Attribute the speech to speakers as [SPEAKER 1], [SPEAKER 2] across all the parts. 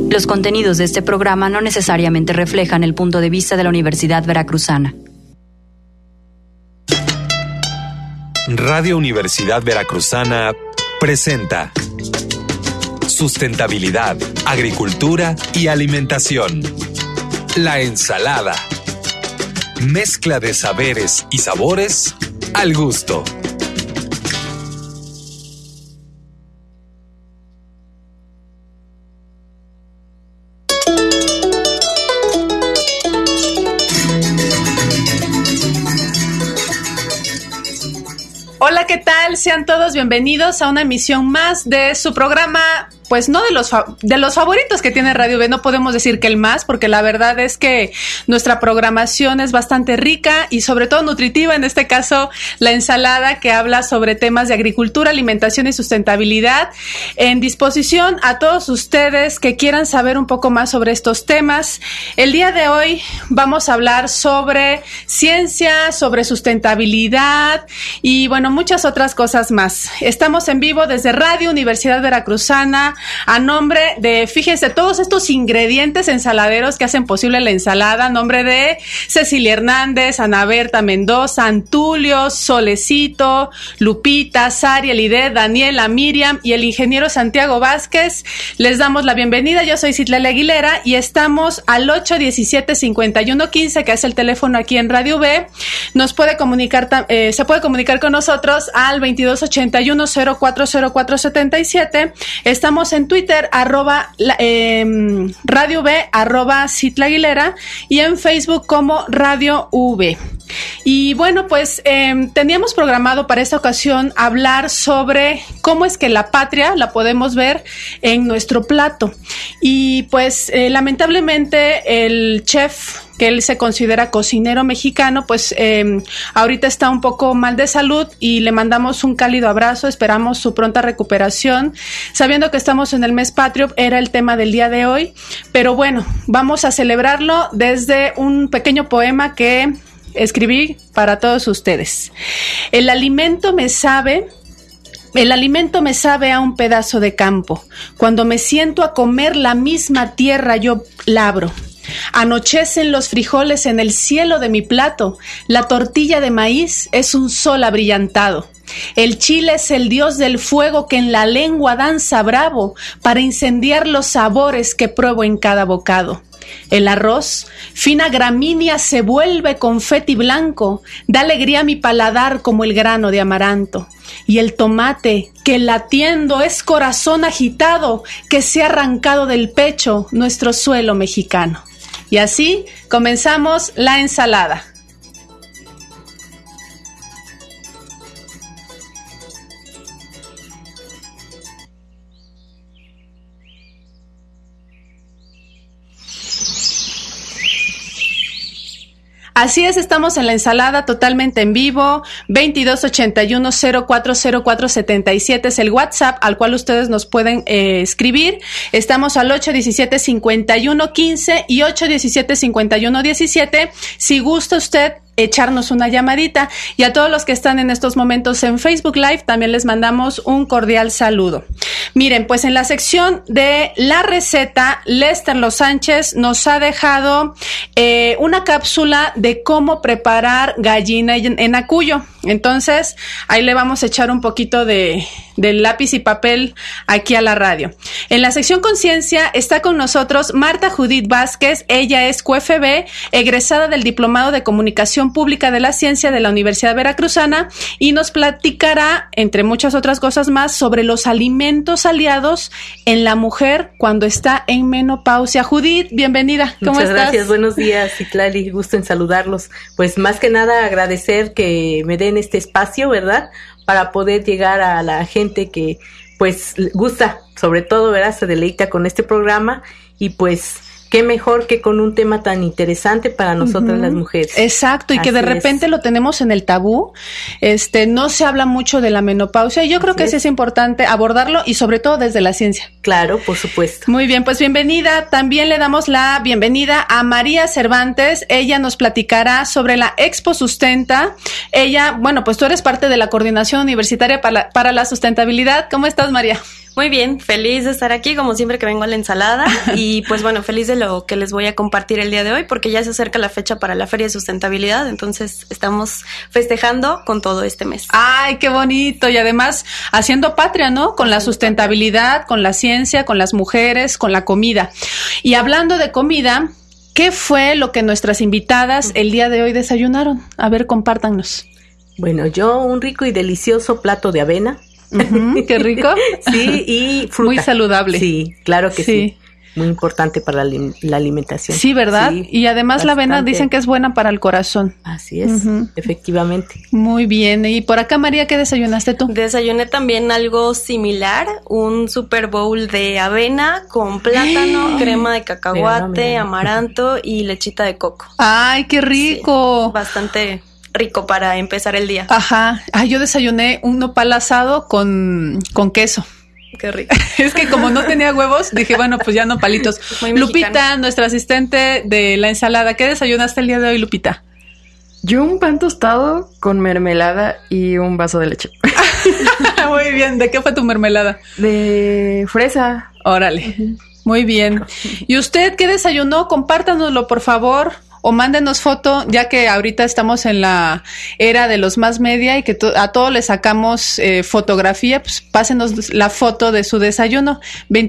[SPEAKER 1] Los contenidos de este programa no necesariamente reflejan el punto de vista de la Universidad Veracruzana.
[SPEAKER 2] Radio Universidad Veracruzana presenta Sustentabilidad, Agricultura y Alimentación. La ensalada. Mezcla de saberes y sabores al gusto.
[SPEAKER 3] Hola, ¿qué tal? Sean todos bienvenidos a una emisión más de su programa, pues no de los favoritos que tiene Radio B, no podemos decir que el más, porque la verdad es que nuestra programación es bastante rica y sobre todo nutritiva, en este caso la ensalada, que habla sobre temas de agricultura, alimentación y sustentabilidad, en disposición a todos ustedes que quieran saber un poco más sobre estos temas. El día de hoy vamos a hablar sobre ciencia, sobre sustentabilidad y bueno, muchas otras cosas más. Estamos en vivo desde Radio Universidad Veracruzana, a nombre de, fíjense, todos estos ingredientes ensaladeros que hacen posible la ensalada, a nombre de Cecilia Hernández, Ana Berta Mendoza, Antulio, Solecito, Lupita, Sari, Elide, Daniela, Miriam y el ingeniero Santiago Vázquez. Les damos la bienvenida. Yo soy Citlali Aguilera y estamos al 817-5115, que es el teléfono aquí en Radio B. Nos puede comunicar, se puede comunicar con nosotros al 2281-040477. Estamos en Twitter, Radio B, @Citlali Aguilera, y en Facebook como Radio V. Y bueno, pues teníamos programado para esta ocasión hablar sobre cómo es que la patria la podemos ver en nuestro plato. Y pues lamentablemente el chef, que él se considera cocinero mexicano, pues ahorita está un poco mal de salud y le mandamos un cálido abrazo, esperamos su pronta recuperación, sabiendo que estamos en el mes patrio, era el tema del día de hoy, pero bueno, vamos a celebrarlo desde un pequeño poema que escribí para todos ustedes. El alimento me sabe a un pedazo de campo. Cuando me siento a comer la misma tierra yo labro. Anochecen los frijoles en el cielo de mi plato. La tortilla de maíz es un sol abrillantado. El chile es el dios del fuego que en la lengua danza bravo para incendiar los sabores que pruebo en cada bocado. El arroz, fina gramínea, se vuelve confeti blanco, da alegría a mi paladar como el grano de amaranto. Y el tomate, que latiendo es corazón agitado, que se ha arrancado del pecho nuestro suelo mexicano. Y así comenzamos la ensalada. Así es, estamos en la ensalada totalmente en vivo. 2281-040477 es el WhatsApp al cual ustedes nos pueden escribir. Estamos al 817-5115 y 817-5117. Si gusta usted echarnos una llamadita, y a todos los que están en estos momentos en Facebook Live también les mandamos un cordial saludo. Miren, pues en la sección de la receta, Lester Los Sánchez nos ha dejado una cápsula de cómo preparar gallina en acuyo. Entonces, ahí le vamos a echar un poquito de lápiz y papel aquí a la radio. En la sección Conciencia está con nosotros Marta Judith Vázquez. Ella es QFB, egresada del Diplomado de Comunicación Pública de la Ciencia de la Universidad Veracruzana, y nos platicará, entre muchas otras cosas más, sobre los alimentos aliados en la mujer cuando está en menopausia. Judith, bienvenida. ¿Cómo estás?
[SPEAKER 4] Muchas gracias. Buenos días, Citlali. Gusto en saludarlos. Pues más que nada agradecer que me den este espacio, ¿verdad?, para poder llegar a la gente que pues gusta, sobre todo, ¿verdad?, se deleita con este programa, y pues qué mejor que con un tema tan interesante para nosotras las mujeres.
[SPEAKER 3] Exacto, y que de repente lo tenemos en el tabú, no se habla mucho de la menopausia, y yo creo que sí es importante abordarlo, y sobre todo desde la ciencia.
[SPEAKER 4] Claro, por supuesto.
[SPEAKER 3] Muy bien, pues bienvenida. También le damos la bienvenida a María Cervantes. Ella nos platicará sobre la Expo Sustenta. Ella, bueno, pues tú eres parte de la Coordinación Universitaria para la Sustentabilidad. ¿Cómo estás, María?
[SPEAKER 5] Muy bien, feliz de estar aquí, como siempre que vengo a la ensalada. Y pues bueno, feliz de lo que les voy a compartir el día de hoy, porque ya se acerca la fecha para la Feria de Sustentabilidad, entonces estamos festejando con todo este mes.
[SPEAKER 3] ¡Ay, qué bonito! Y además haciendo patria, ¿no? Con la sustentabilidad, con la ciencia, con las mujeres, con la comida. Y hablando de comida, ¿qué fue lo que nuestras invitadas el día de hoy desayunaron? A ver, compártanos.
[SPEAKER 4] Bueno, yo un rico y delicioso plato de avena.
[SPEAKER 3] Qué rico.
[SPEAKER 4] Sí, y fruta.
[SPEAKER 3] Muy saludable.
[SPEAKER 4] Sí, claro que sí. Muy importante para la alimentación.
[SPEAKER 3] Sí, ¿verdad?
[SPEAKER 4] Sí,
[SPEAKER 3] y además la avena dicen que es buena para el corazón.
[SPEAKER 4] Así es, efectivamente.
[SPEAKER 3] Muy bien. Y por acá, María, ¿qué desayunaste tú?
[SPEAKER 5] Desayuné también algo similar, un Super Bowl de avena con plátano, crema de cacahuate, amaranto y lechita de coco.
[SPEAKER 3] ¡Ay, qué rico!
[SPEAKER 5] Sí, bastante rico para empezar el día.
[SPEAKER 3] Ajá. Ay, yo desayuné un nopal asado con queso.
[SPEAKER 5] Qué rico.
[SPEAKER 3] Es que como no tenía huevos, dije, bueno, pues ya nopalitos. Lupita, nuestra asistente de la ensalada, ¿qué desayunaste el día de hoy, Lupita?
[SPEAKER 6] Yo un pan tostado con mermelada y un vaso de leche.
[SPEAKER 3] Muy bien. ¿De qué fue tu mermelada?
[SPEAKER 6] De fresa.
[SPEAKER 3] Órale. Muy bien. ¿Y usted qué desayunó? Compártanoslo, por favor. O mándenos foto, ya que ahorita estamos en la era de los más media y que a todos les sacamos fotografía, pues pásenos la foto de su desayuno,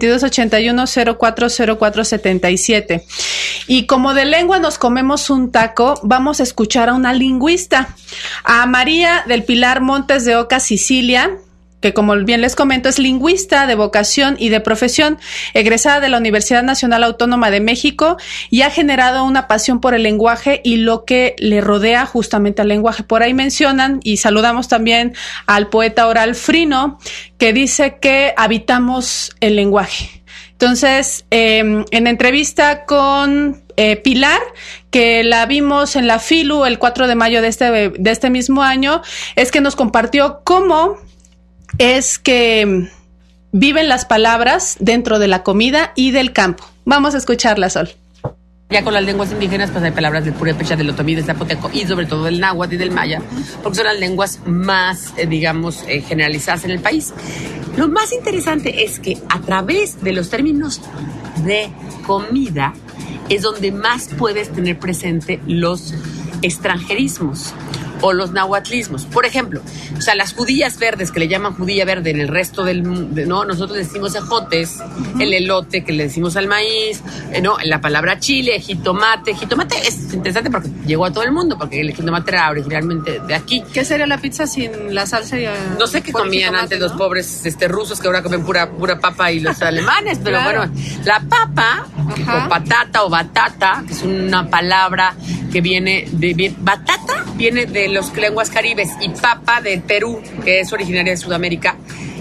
[SPEAKER 3] 2281-040477. Y como de lengua nos comemos un taco, vamos a escuchar a una lingüista, a María del Pilar Montes de Oca, Sicilia, que como bien les comento es lingüista de vocación y de profesión, egresada de la Universidad Nacional Autónoma de México y ha generado una pasión por el lenguaje y lo que le rodea justamente al lenguaje. Por ahí mencionan y saludamos también al poeta oral Frino, que dice que habitamos el lenguaje. Entonces, en entrevista con Pilar, que la vimos en la FILU el 4 de mayo de este mismo año, es que nos compartió cómo es que viven las palabras dentro de la comida y del campo. Vamos a escucharla, Sol.
[SPEAKER 7] Ya con las lenguas indígenas, pues hay palabras del purépecha, del otomí, del zapoteco y sobre todo del náhuatl y del maya, porque son las lenguas más, generalizadas en el país. Lo más interesante es que a través de los términos de comida es donde más puedes tener presente los extranjerismos o los nahuatlismos. Por ejemplo, o sea, las judías verdes, que le llaman judía verde en el resto del mundo, ¿no? Nosotros le decimos ejotes, el elote que le decimos al maíz, ¿no? La palabra chile, jitomate. Jitomate es interesante porque llegó a todo el mundo, porque el jitomate era originalmente de aquí.
[SPEAKER 3] ¿Qué sería la pizza sin la salsa?
[SPEAKER 7] No sé qué comían antes, ¿no? Los pobres rusos que ahora comen pura papa, y los alemanes, pero claro. Bueno, la papa, o patata o batata, que es una palabra que viene de... Batata viene de las lenguas caribes y papa de Perú, que es originaria de Sudamérica,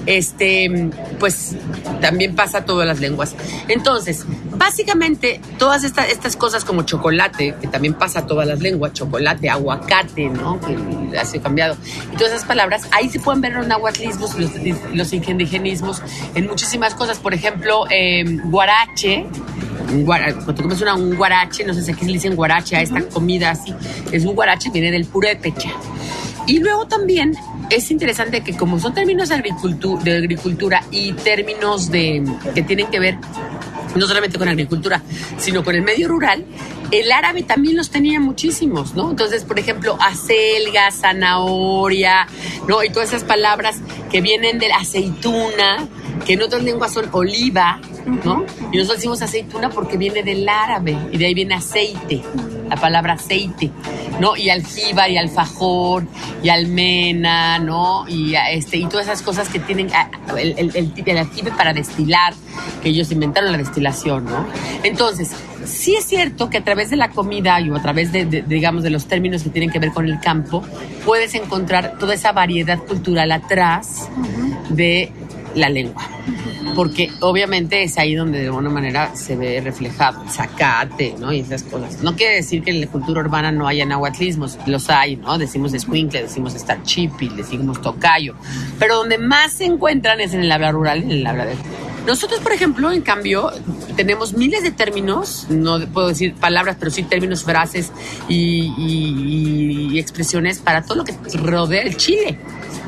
[SPEAKER 7] pues también pasa a todas las lenguas. Entonces, básicamente, todas estas cosas como chocolate, que también pasa a todas las lenguas, chocolate, aguacate, ¿no? Que ha sido cambiado. Y todas esas palabras, ahí se pueden ver los nahuatlismos, los indigenismos, en muchísimas cosas. Por ejemplo, guarache. Cuando tú comes un guarache, no sé si aquí le dicen guarache a esta comida así, es un guarache, viene del purépecha. Y luego también es interesante que como son términos de agricultura y términos que tienen que ver no solamente con agricultura, sino con el medio rural, el árabe también los tenía muchísimos, ¿no? Entonces, por ejemplo, acelga, zanahoria, ¿no? Y todas esas palabras que vienen de la aceituna, que en otras lenguas son oliva, ¿no? Y nosotros decimos aceituna porque viene del árabe, y de ahí viene aceite, la palabra aceite, ¿no? Y aljíbar, y alfajor, y almena, ¿no? Y todas esas cosas que tienen el aljibe para destilar, que ellos inventaron la destilación, ¿no? Entonces, sí es cierto que a través de la comida y a través de los términos que tienen que ver con el campo, puedes encontrar toda esa variedad cultural atrás de la lengua. Porque obviamente es ahí donde de alguna manera se ve reflejado el zacate, ¿no? Y esas cosas. No quiere decir que en la cultura urbana no haya nahuatlismos, los hay, ¿no? Decimos escuincle, decimos estarchipi, decimos tocayo. Pero donde más se encuentran es en el habla rural, en el habla de... Nosotros, por ejemplo, en cambio, tenemos miles de términos, no puedo decir palabras, pero sí términos, frases y expresiones para todo lo que rodea el chile,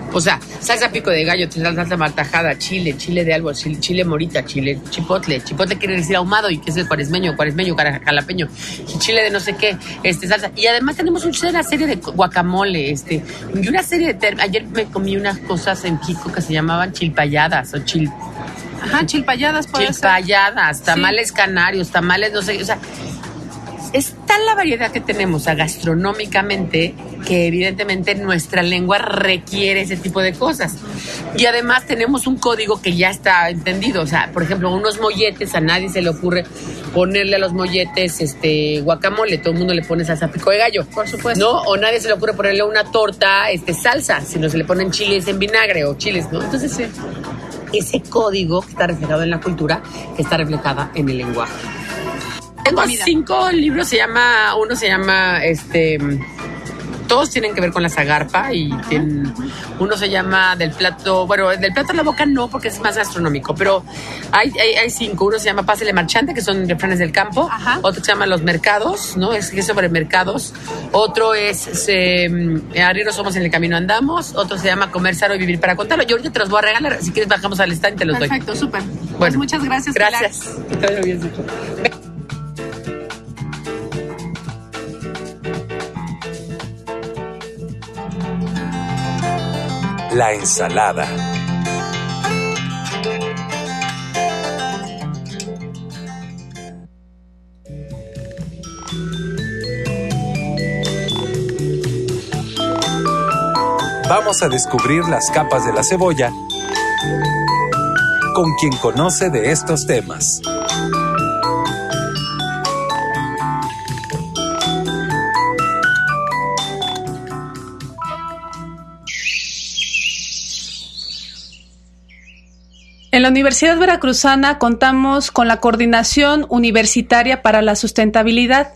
[SPEAKER 7] O sea, salsa pico de gallo, salsa martajada, chile de árbol, chile morita, chile chipotle. Chipotle quiere decir ahumado y que es el cuaresmeño, jalapeño. Y chile de no sé qué, salsa. Y además tenemos una serie de guacamole, y una serie de... Ayer me comí unas cosas en Kiko que se llamaban chilpayadas o
[SPEAKER 3] Ajá, chilpayadas puede ser.
[SPEAKER 7] Chilpayadas, tamales canarios, tamales no sé, o sea... Es tal la variedad que tenemos gastronómicamente que evidentemente nuestra lengua requiere ese tipo de cosas. Y además tenemos un código que ya está entendido. O sea, por ejemplo, unos molletes, a nadie se le ocurre ponerle a los molletes guacamole. Todo el mundo le pone salsa pico de gallo.
[SPEAKER 3] Por supuesto.
[SPEAKER 7] ¿No? O nadie se le ocurre ponerle a una torta salsa, sino se le ponen chiles en vinagre o chiles, ¿no? Entonces, ese código que está reflejado en la cultura, que está reflejada en el lenguaje. Tengo 5 libros, uno se llama, todos tienen que ver con la zagarpa y uno se llama del plato a la boca no, porque es más gastronómico, pero hay 5, uno se llama Pásele Marchante, que son refranes del campo. Ajá. Otro se llama Los Mercados, ¿no? Es sobre mercados. Otro es Arrieros somos, en el camino andamos. Otro se llama Comer sano y vivir para contarlo. Yo ahorita te los voy a regalar, si quieres bajamos al stand y te los doy.
[SPEAKER 3] Perfecto, súper.
[SPEAKER 7] Bueno,
[SPEAKER 3] pues muchas gracias.
[SPEAKER 7] Gracias.
[SPEAKER 2] La ensalada. Vamos a descubrir las capas de la cebolla con quien conoce de estos temas.
[SPEAKER 3] En la Universidad Veracruzana contamos con la Coordinación Universitaria para la Sustentabilidad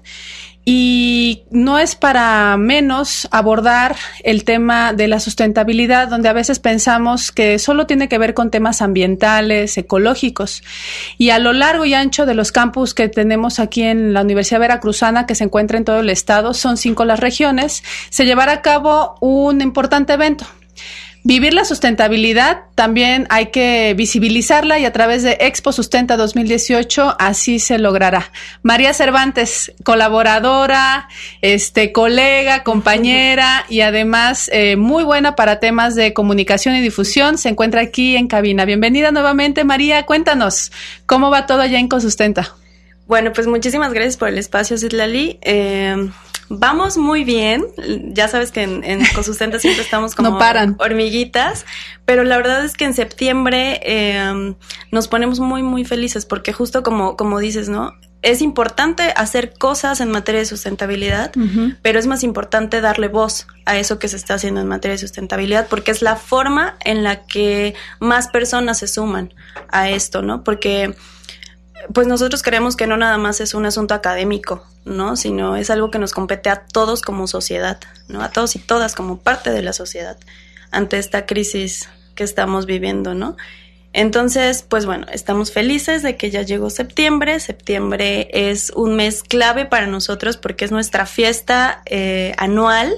[SPEAKER 3] y no es para menos abordar el tema de la sustentabilidad, donde a veces pensamos que solo tiene que ver con temas ambientales, ecológicos. Y a lo largo y ancho de los campus que tenemos aquí en la Universidad Veracruzana, que se encuentra en todo el estado, son 5 las regiones, se llevará a cabo un importante evento. Vivir la sustentabilidad, también hay que visibilizarla y a través de Expo Sustenta 2018 así se logrará. María Cervantes, colaboradora, colega, compañera y además muy buena para temas de comunicación y difusión, se encuentra aquí en cabina. Bienvenida nuevamente, María, cuéntanos, ¿cómo va todo allá en Ecosustenta?
[SPEAKER 5] Bueno, pues muchísimas gracias por el espacio, Citlali. Vamos muy bien, ya sabes que en Ecosustenta siempre estamos como
[SPEAKER 3] no paran.
[SPEAKER 5] Hormiguitas, pero la verdad es que en septiembre nos ponemos muy, muy felices porque justo como dices, ¿no? Es importante hacer cosas en materia de sustentabilidad, pero es más importante darle voz a eso que se está haciendo en materia de sustentabilidad porque es la forma en la que más personas se suman a esto, ¿no? Porque pues nosotros creemos que no nada más es un asunto académico, ¿no? Sino es algo que nos compete a todos como sociedad, ¿no? A todos y todas como parte de la sociedad ante esta crisis que estamos viviendo, ¿no? Entonces, pues bueno, estamos felices de que ya llegó septiembre. Septiembre es un mes clave para nosotros porque es nuestra fiesta anual.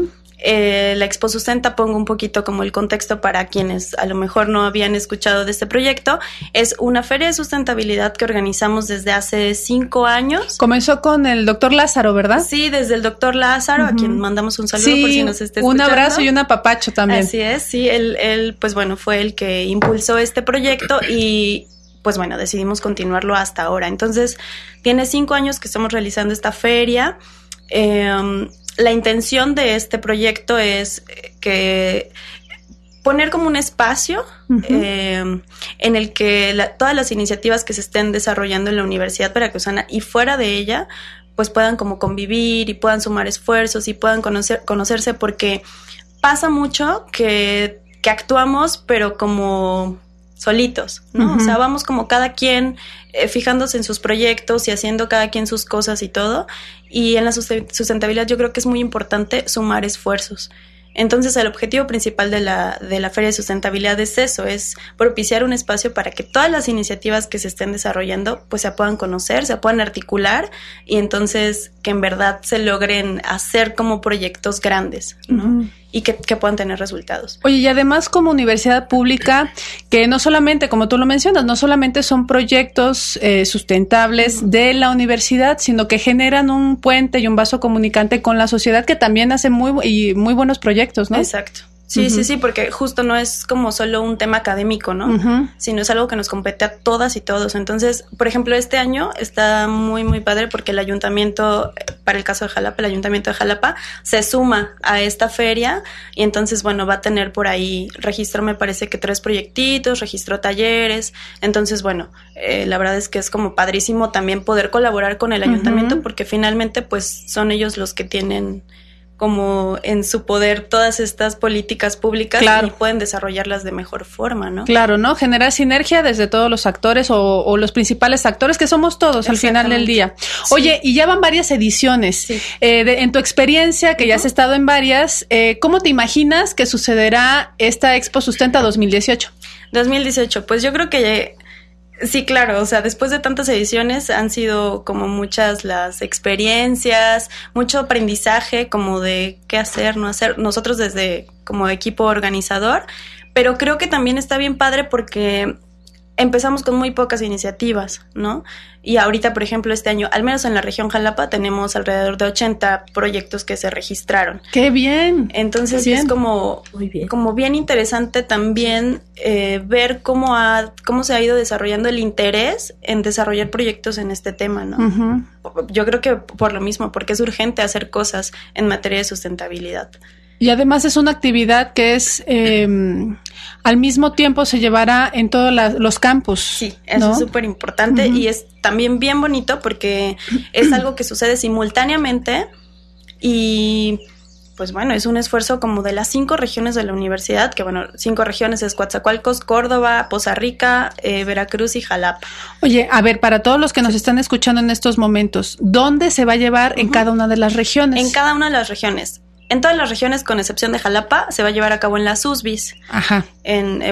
[SPEAKER 5] La Expo Sustenta, pongo un poquito como el contexto para quienes a lo mejor no habían escuchado de este proyecto, es una feria de sustentabilidad que organizamos desde hace 5 años.
[SPEAKER 3] Comenzó con el doctor Lázaro, ¿verdad?
[SPEAKER 5] Sí, desde el doctor Lázaro, a quien mandamos un saludo por si nos esté escuchando.
[SPEAKER 3] Un abrazo y un apapacho también.
[SPEAKER 5] Así es, sí, él pues bueno, fue el que impulsó este proyecto y pues bueno, decidimos continuarlo hasta ahora. Entonces, tiene 5 años que estamos realizando esta feria. La intención de este proyecto es que poner como un espacio en el que todas las iniciativas que se estén desarrollando en la Universidad Veracruzana y fuera de ella, pues puedan como convivir y puedan sumar esfuerzos y puedan conocerse porque pasa mucho que actuamos pero como solitos, ¿no? O sea, vamos como cada quien fijándose en sus proyectos y haciendo cada quien sus cosas y todo. Y en la sustentabilidad yo creo que es muy importante sumar esfuerzos. Entonces, el objetivo principal de la Feria de Sustentabilidad es eso, es propiciar un espacio para que todas las iniciativas que se estén desarrollando pues se puedan conocer, se puedan articular y entonces que en verdad se logren hacer como proyectos grandes, ¿no? y que puedan tener resultados.
[SPEAKER 3] Oye, y además como universidad pública, que no solamente, como tú lo mencionas, no solamente son proyectos sustentables de la universidad, sino que generan un puente y un vaso comunicante con la sociedad que también hace muy buenos proyectos, ¿no?
[SPEAKER 5] Exacto. Sí, sí, porque justo no es como solo un tema académico, ¿no? Sino es algo que nos compete a todas y todos. Entonces, por ejemplo, este año está muy, muy padre porque el ayuntamiento, para el caso de Jalapa, el ayuntamiento de Jalapa se suma a esta feria y entonces, bueno, va a tener por ahí, registró me parece que 3 proyectitos, registró talleres. Entonces, bueno, la verdad es que es como padrísimo también poder colaborar con el ayuntamiento porque finalmente, pues, son ellos los que tienen como en su poder todas estas políticas públicas y pueden desarrollarlas de mejor forma, ¿no? Claro, ¿no? Generar sinergia desde todos los actores o los principales actores que somos todos al final del día. Sí. Oye, y ya van varias ediciones. Sí. En tu experiencia, que ya has estado en varias, ¿cómo te imaginas que sucederá esta Expo Sustenta 2018? 2018, pues yo creo que sí, claro, o sea, después de tantas ediciones han sido como muchas las experiencias, mucho aprendizaje como de qué hacer, no hacer, nosotros desde como equipo organizador, pero creo que también está bien padre porque empezamos con muy pocas iniciativas, ¿no? Y ahorita, por ejemplo, este año, al menos en la región Jalapa, tenemos alrededor de 80 proyectos que se registraron. ¡Qué bien! Entonces es como bien interesante también ver cómo se ha ido desarrollando el interés en desarrollar proyectos en este tema, ¿no? Yo creo que por lo mismo, porque es urgente hacer cosas en materia de sustentabilidad. Y además es una actividad que es al mismo tiempo se llevará en todos los campus. Sí, eso, ¿no? Es súper importante y es también bien bonito porque es algo que sucede simultáneamente y pues bueno, es un esfuerzo como de las 5 regiones de la universidad, que bueno, 5 regiones es Coatzacoalcos, Córdoba, Poza Rica, Veracruz y Jalapa. Oye, a ver, para todos los que nos están escuchando en estos momentos, ¿dónde se va a llevar en cada una de las regiones? En cada una de las regiones. En todas las regiones, con excepción de Jalapa, se va a llevar a cabo en las USBIs. Ajá. En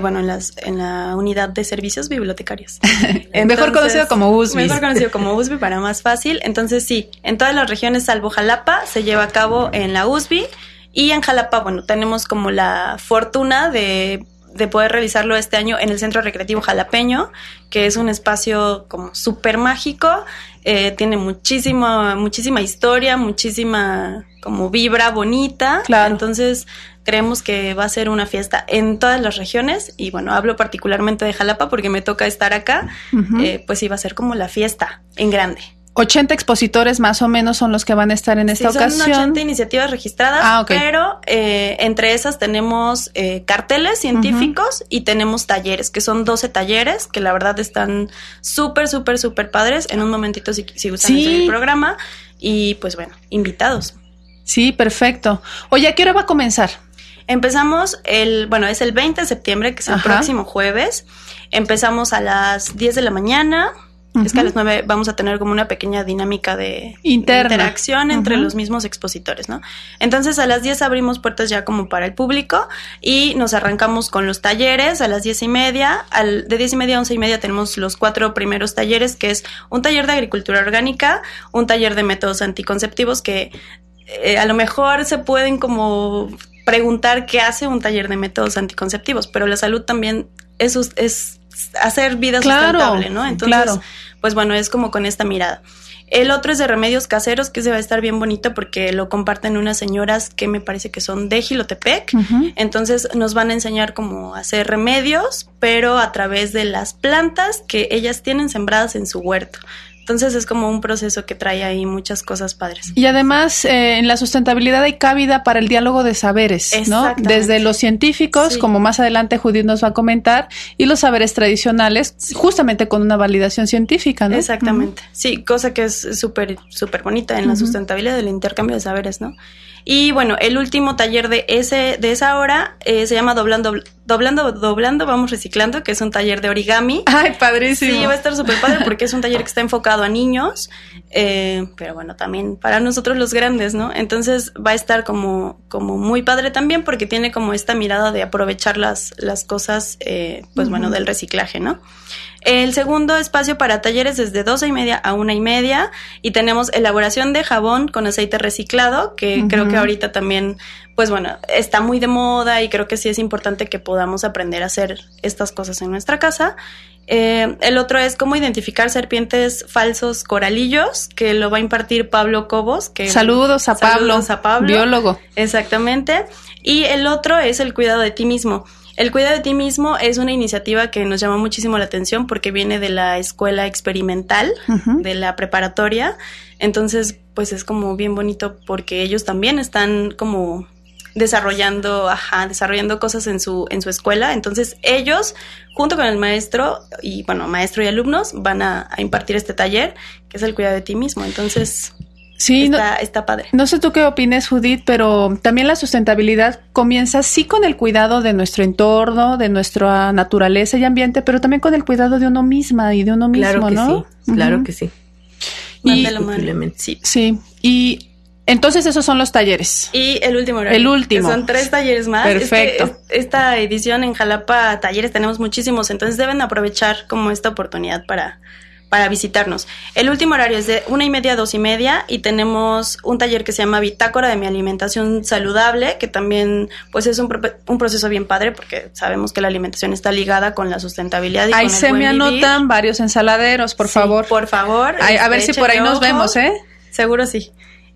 [SPEAKER 5] la unidad de servicios bibliotecarios. Entonces, mejor conocido como USBIs. Mejor conocido como USB para más fácil. Entonces, sí, en todas las regiones, salvo Jalapa, se lleva a cabo en la USB. Y en Jalapa, bueno, tenemos como la fortuna de poder realizarlo este año en el Centro Recreativo Jalapeño, que es un espacio como súper mágico. Tiene muchísima historia, muchísima como vibra bonita. Claro. Entonces creemos que va a ser una fiesta en todas las regiones y bueno, hablo particularmente de Jalapa porque me toca estar acá, pues sí va a ser como la fiesta en grande. 80 expositores más o menos son los que van a estar en esta ocasión. Son 80 iniciativas registradas, pero entre esas tenemos carteles científicos y tenemos talleres, que son 12 talleres, que la verdad están súper padres. En un momentito si gustan seguir el programa. Y pues bueno, invitados. Sí, perfecto. Oye, ¿a qué hora va a comenzar? Empezamos es el 20 de septiembre, que es el próximo jueves. Empezamos a las 10 de la mañana. Es que a las 9 vamos a tener como una pequeña dinámica de interacción entre los mismos expositores, ¿no? Entonces a las 10 abrimos puertas ya como para el público y nos arrancamos con los talleres a las 10:30. De 10:30 a 11:30 tenemos los 4 primeros talleres, que es un taller de agricultura orgánica, un taller de métodos anticonceptivos, que a lo mejor se pueden como preguntar qué hace un taller de métodos anticonceptivos, pero la salud también es hacer vida sustentable, ¿no? Entonces, pues bueno, es como con esta mirada. El otro es de remedios caseros, que se va a estar bien bonito porque lo comparten unas señoras que me parece que son de Jilotepec. Entonces nos van a enseñar cómo hacer remedios, pero a través de las plantas que ellas tienen sembradas en su huerto. Entonces es como un proceso que trae ahí muchas cosas padres. Y además en la sustentabilidad hay cabida para el diálogo de saberes, ¿no? Desde los científicos, como más adelante Judith nos va a comentar, y los saberes tradicionales, justamente con una validación científica, ¿no? Exactamente. Sí, cosa que es súper bonita en la sustentabilidad del intercambio de saberes, ¿no? Y bueno, el último taller de esa hora se llama Doblando, vamos reciclando, que es un taller de origami. ¡Ay, padrísimo! Sí, va a estar súper padre porque es un taller que está enfocado a niños, pero bueno, también para nosotros los grandes, ¿no? Entonces va a estar como muy padre también porque tiene como esta mirada de aprovechar las cosas, pues bueno, del reciclaje, ¿no? El segundo espacio para talleres es de 12:30 a 1:30 y tenemos elaboración de jabón con aceite reciclado, que creo que ahorita también, pues bueno, está muy de moda y creo que sí es importante que podamos aprender a hacer estas cosas en nuestra casa. El otro es cómo identificar serpientes falsos coralillos, que lo va a impartir Pablo Cobos.
[SPEAKER 3] Saludos a Pablo, biólogo.
[SPEAKER 5] Exactamente. Y el otro es el cuidado de ti mismo. El cuidado de ti mismo es una iniciativa que nos llama muchísimo la atención porque viene de la escuela experimental, de la preparatoria. Entonces, pues es como bien bonito porque ellos también están como desarrollando cosas en su escuela. Entonces ellos, junto con el maestro y alumnos, van a impartir este taller, que es el cuidado de ti mismo. Entonces, sí, está padre.
[SPEAKER 3] No sé tú qué opines, Judith, pero también la sustentabilidad comienza sí con el cuidado de nuestro entorno, de nuestra naturaleza y ambiente, pero también con el cuidado de uno misma y de uno mismo, ¿no?
[SPEAKER 4] Sí, claro que sí.
[SPEAKER 3] Sí. Y entonces esos son los talleres.
[SPEAKER 5] Y el último horario.
[SPEAKER 3] El último.
[SPEAKER 5] Que son 3 talleres más.
[SPEAKER 3] Perfecto.
[SPEAKER 5] Es que esta edición en Jalapa talleres tenemos muchísimos, entonces deben aprovechar como esta oportunidad para visitarnos. El último horario es de 1:30 a 2:30 y tenemos un taller que se llama Bitácora de mi alimentación saludable, que también pues es un proceso bien padre porque sabemos que la alimentación está ligada con la sustentabilidad y
[SPEAKER 3] ahí
[SPEAKER 5] con el
[SPEAKER 3] se
[SPEAKER 5] buen
[SPEAKER 3] me
[SPEAKER 5] vivir.
[SPEAKER 3] Anotan varios ensaladeros, por favor.
[SPEAKER 5] Por favor.
[SPEAKER 3] A ver si por ahí nos vemos, ¿eh?
[SPEAKER 5] Seguro sí.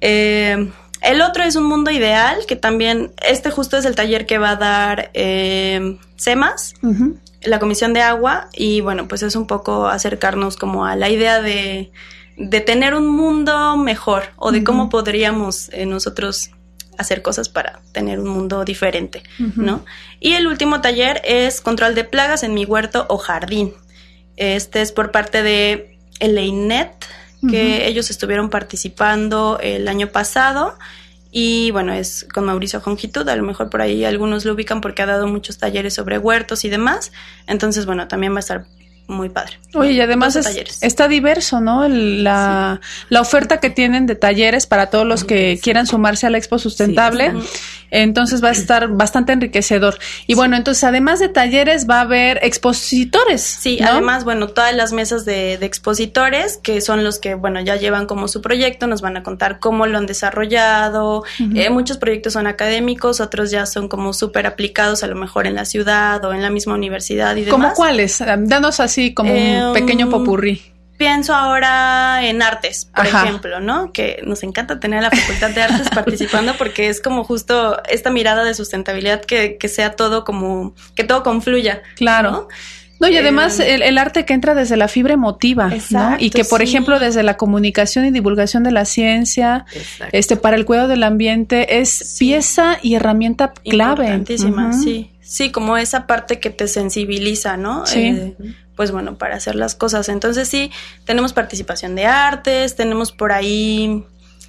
[SPEAKER 5] El otro es un mundo ideal, que también, justo es el taller que va a dar CEMAS, la Comisión de Agua, y bueno, pues es un poco acercarnos como a la idea de tener un mundo mejor, o de cómo podríamos nosotros hacer cosas para tener un mundo diferente, ¿no? Y el último taller es control de plagas en mi huerto o jardín. Este es por parte de el EINET, que ellos estuvieron participando el año pasado y bueno, es con Mauricio Jongitud, a lo mejor por ahí algunos lo ubican porque ha dado muchos talleres sobre huertos y demás, entonces bueno, también va a estar muy padre.
[SPEAKER 3] Oye, y además está diverso, ¿no? La oferta que tienen de talleres para todos los que quieran sumarse a la Expo Sustentable. Sí, entonces va a estar bastante enriquecedor. Y bueno, entonces además de talleres va a haber expositores.
[SPEAKER 5] Sí,
[SPEAKER 3] ¿no?
[SPEAKER 5] Además, bueno, todas las mesas de expositores, que son los que, bueno, ya llevan como su proyecto, nos van a contar cómo lo han desarrollado. Muchos proyectos son académicos, otros ya son como súper aplicados a lo mejor en la ciudad o en la misma universidad y demás.
[SPEAKER 3] ¿Cómo cuáles? Danos así como un pequeño popurrí.
[SPEAKER 5] Pienso ahora en artes, por ejemplo, ¿no? Que nos encanta tener a la Facultad de Artes participando porque es como justo esta mirada de sustentabilidad que sea todo como, que todo confluya.
[SPEAKER 3] Claro. ¿no? Y además el arte que entra desde la fibra emotiva, exacto, ¿no? Y que, por ejemplo, desde la comunicación y divulgación de la ciencia, para el cuidado del ambiente, es pieza y herramienta clave.
[SPEAKER 5] Importantísima, sí, como esa parte que te sensibiliza, ¿no?
[SPEAKER 3] Sí.
[SPEAKER 5] Pues bueno, para hacer las cosas. Entonces sí, tenemos participación de artes, tenemos por ahí...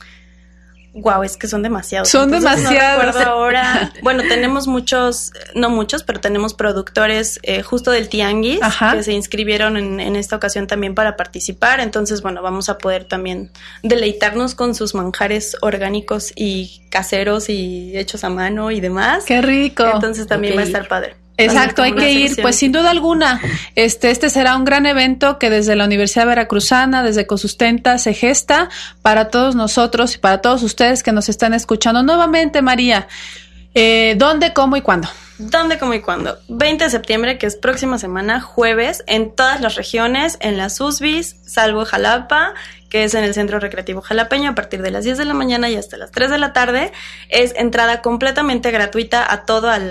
[SPEAKER 5] Wow, es que son demasiados.
[SPEAKER 3] Son demasiados.
[SPEAKER 5] No recuerdo ahora. Bueno, tenemos no muchos, pero tenemos productores justo del Tianguis que se inscribieron en esta ocasión también para participar. Entonces, bueno, vamos a poder también deleitarnos con sus manjares orgánicos y caseros y hechos a mano y demás.
[SPEAKER 3] ¡Qué rico!
[SPEAKER 5] Entonces también va a estar padre.
[SPEAKER 3] Exacto, hay que ir, pues sin duda alguna. Este será un gran evento que desde la Universidad Veracruzana, desde Ecosustenta, se gesta para todos nosotros y para todos ustedes que nos están escuchando. Nuevamente, María, ¿dónde, cómo y cuándo?
[SPEAKER 5] ¿Dónde, cómo y cuándo? 20 de septiembre, que es próxima semana, jueves, en todas las regiones, en las USBIs, salvo Jalapa, que es en el Centro Recreativo Jalapeño, a partir de las 10 de la mañana y hasta las 3 de la tarde. Es entrada completamente gratuita a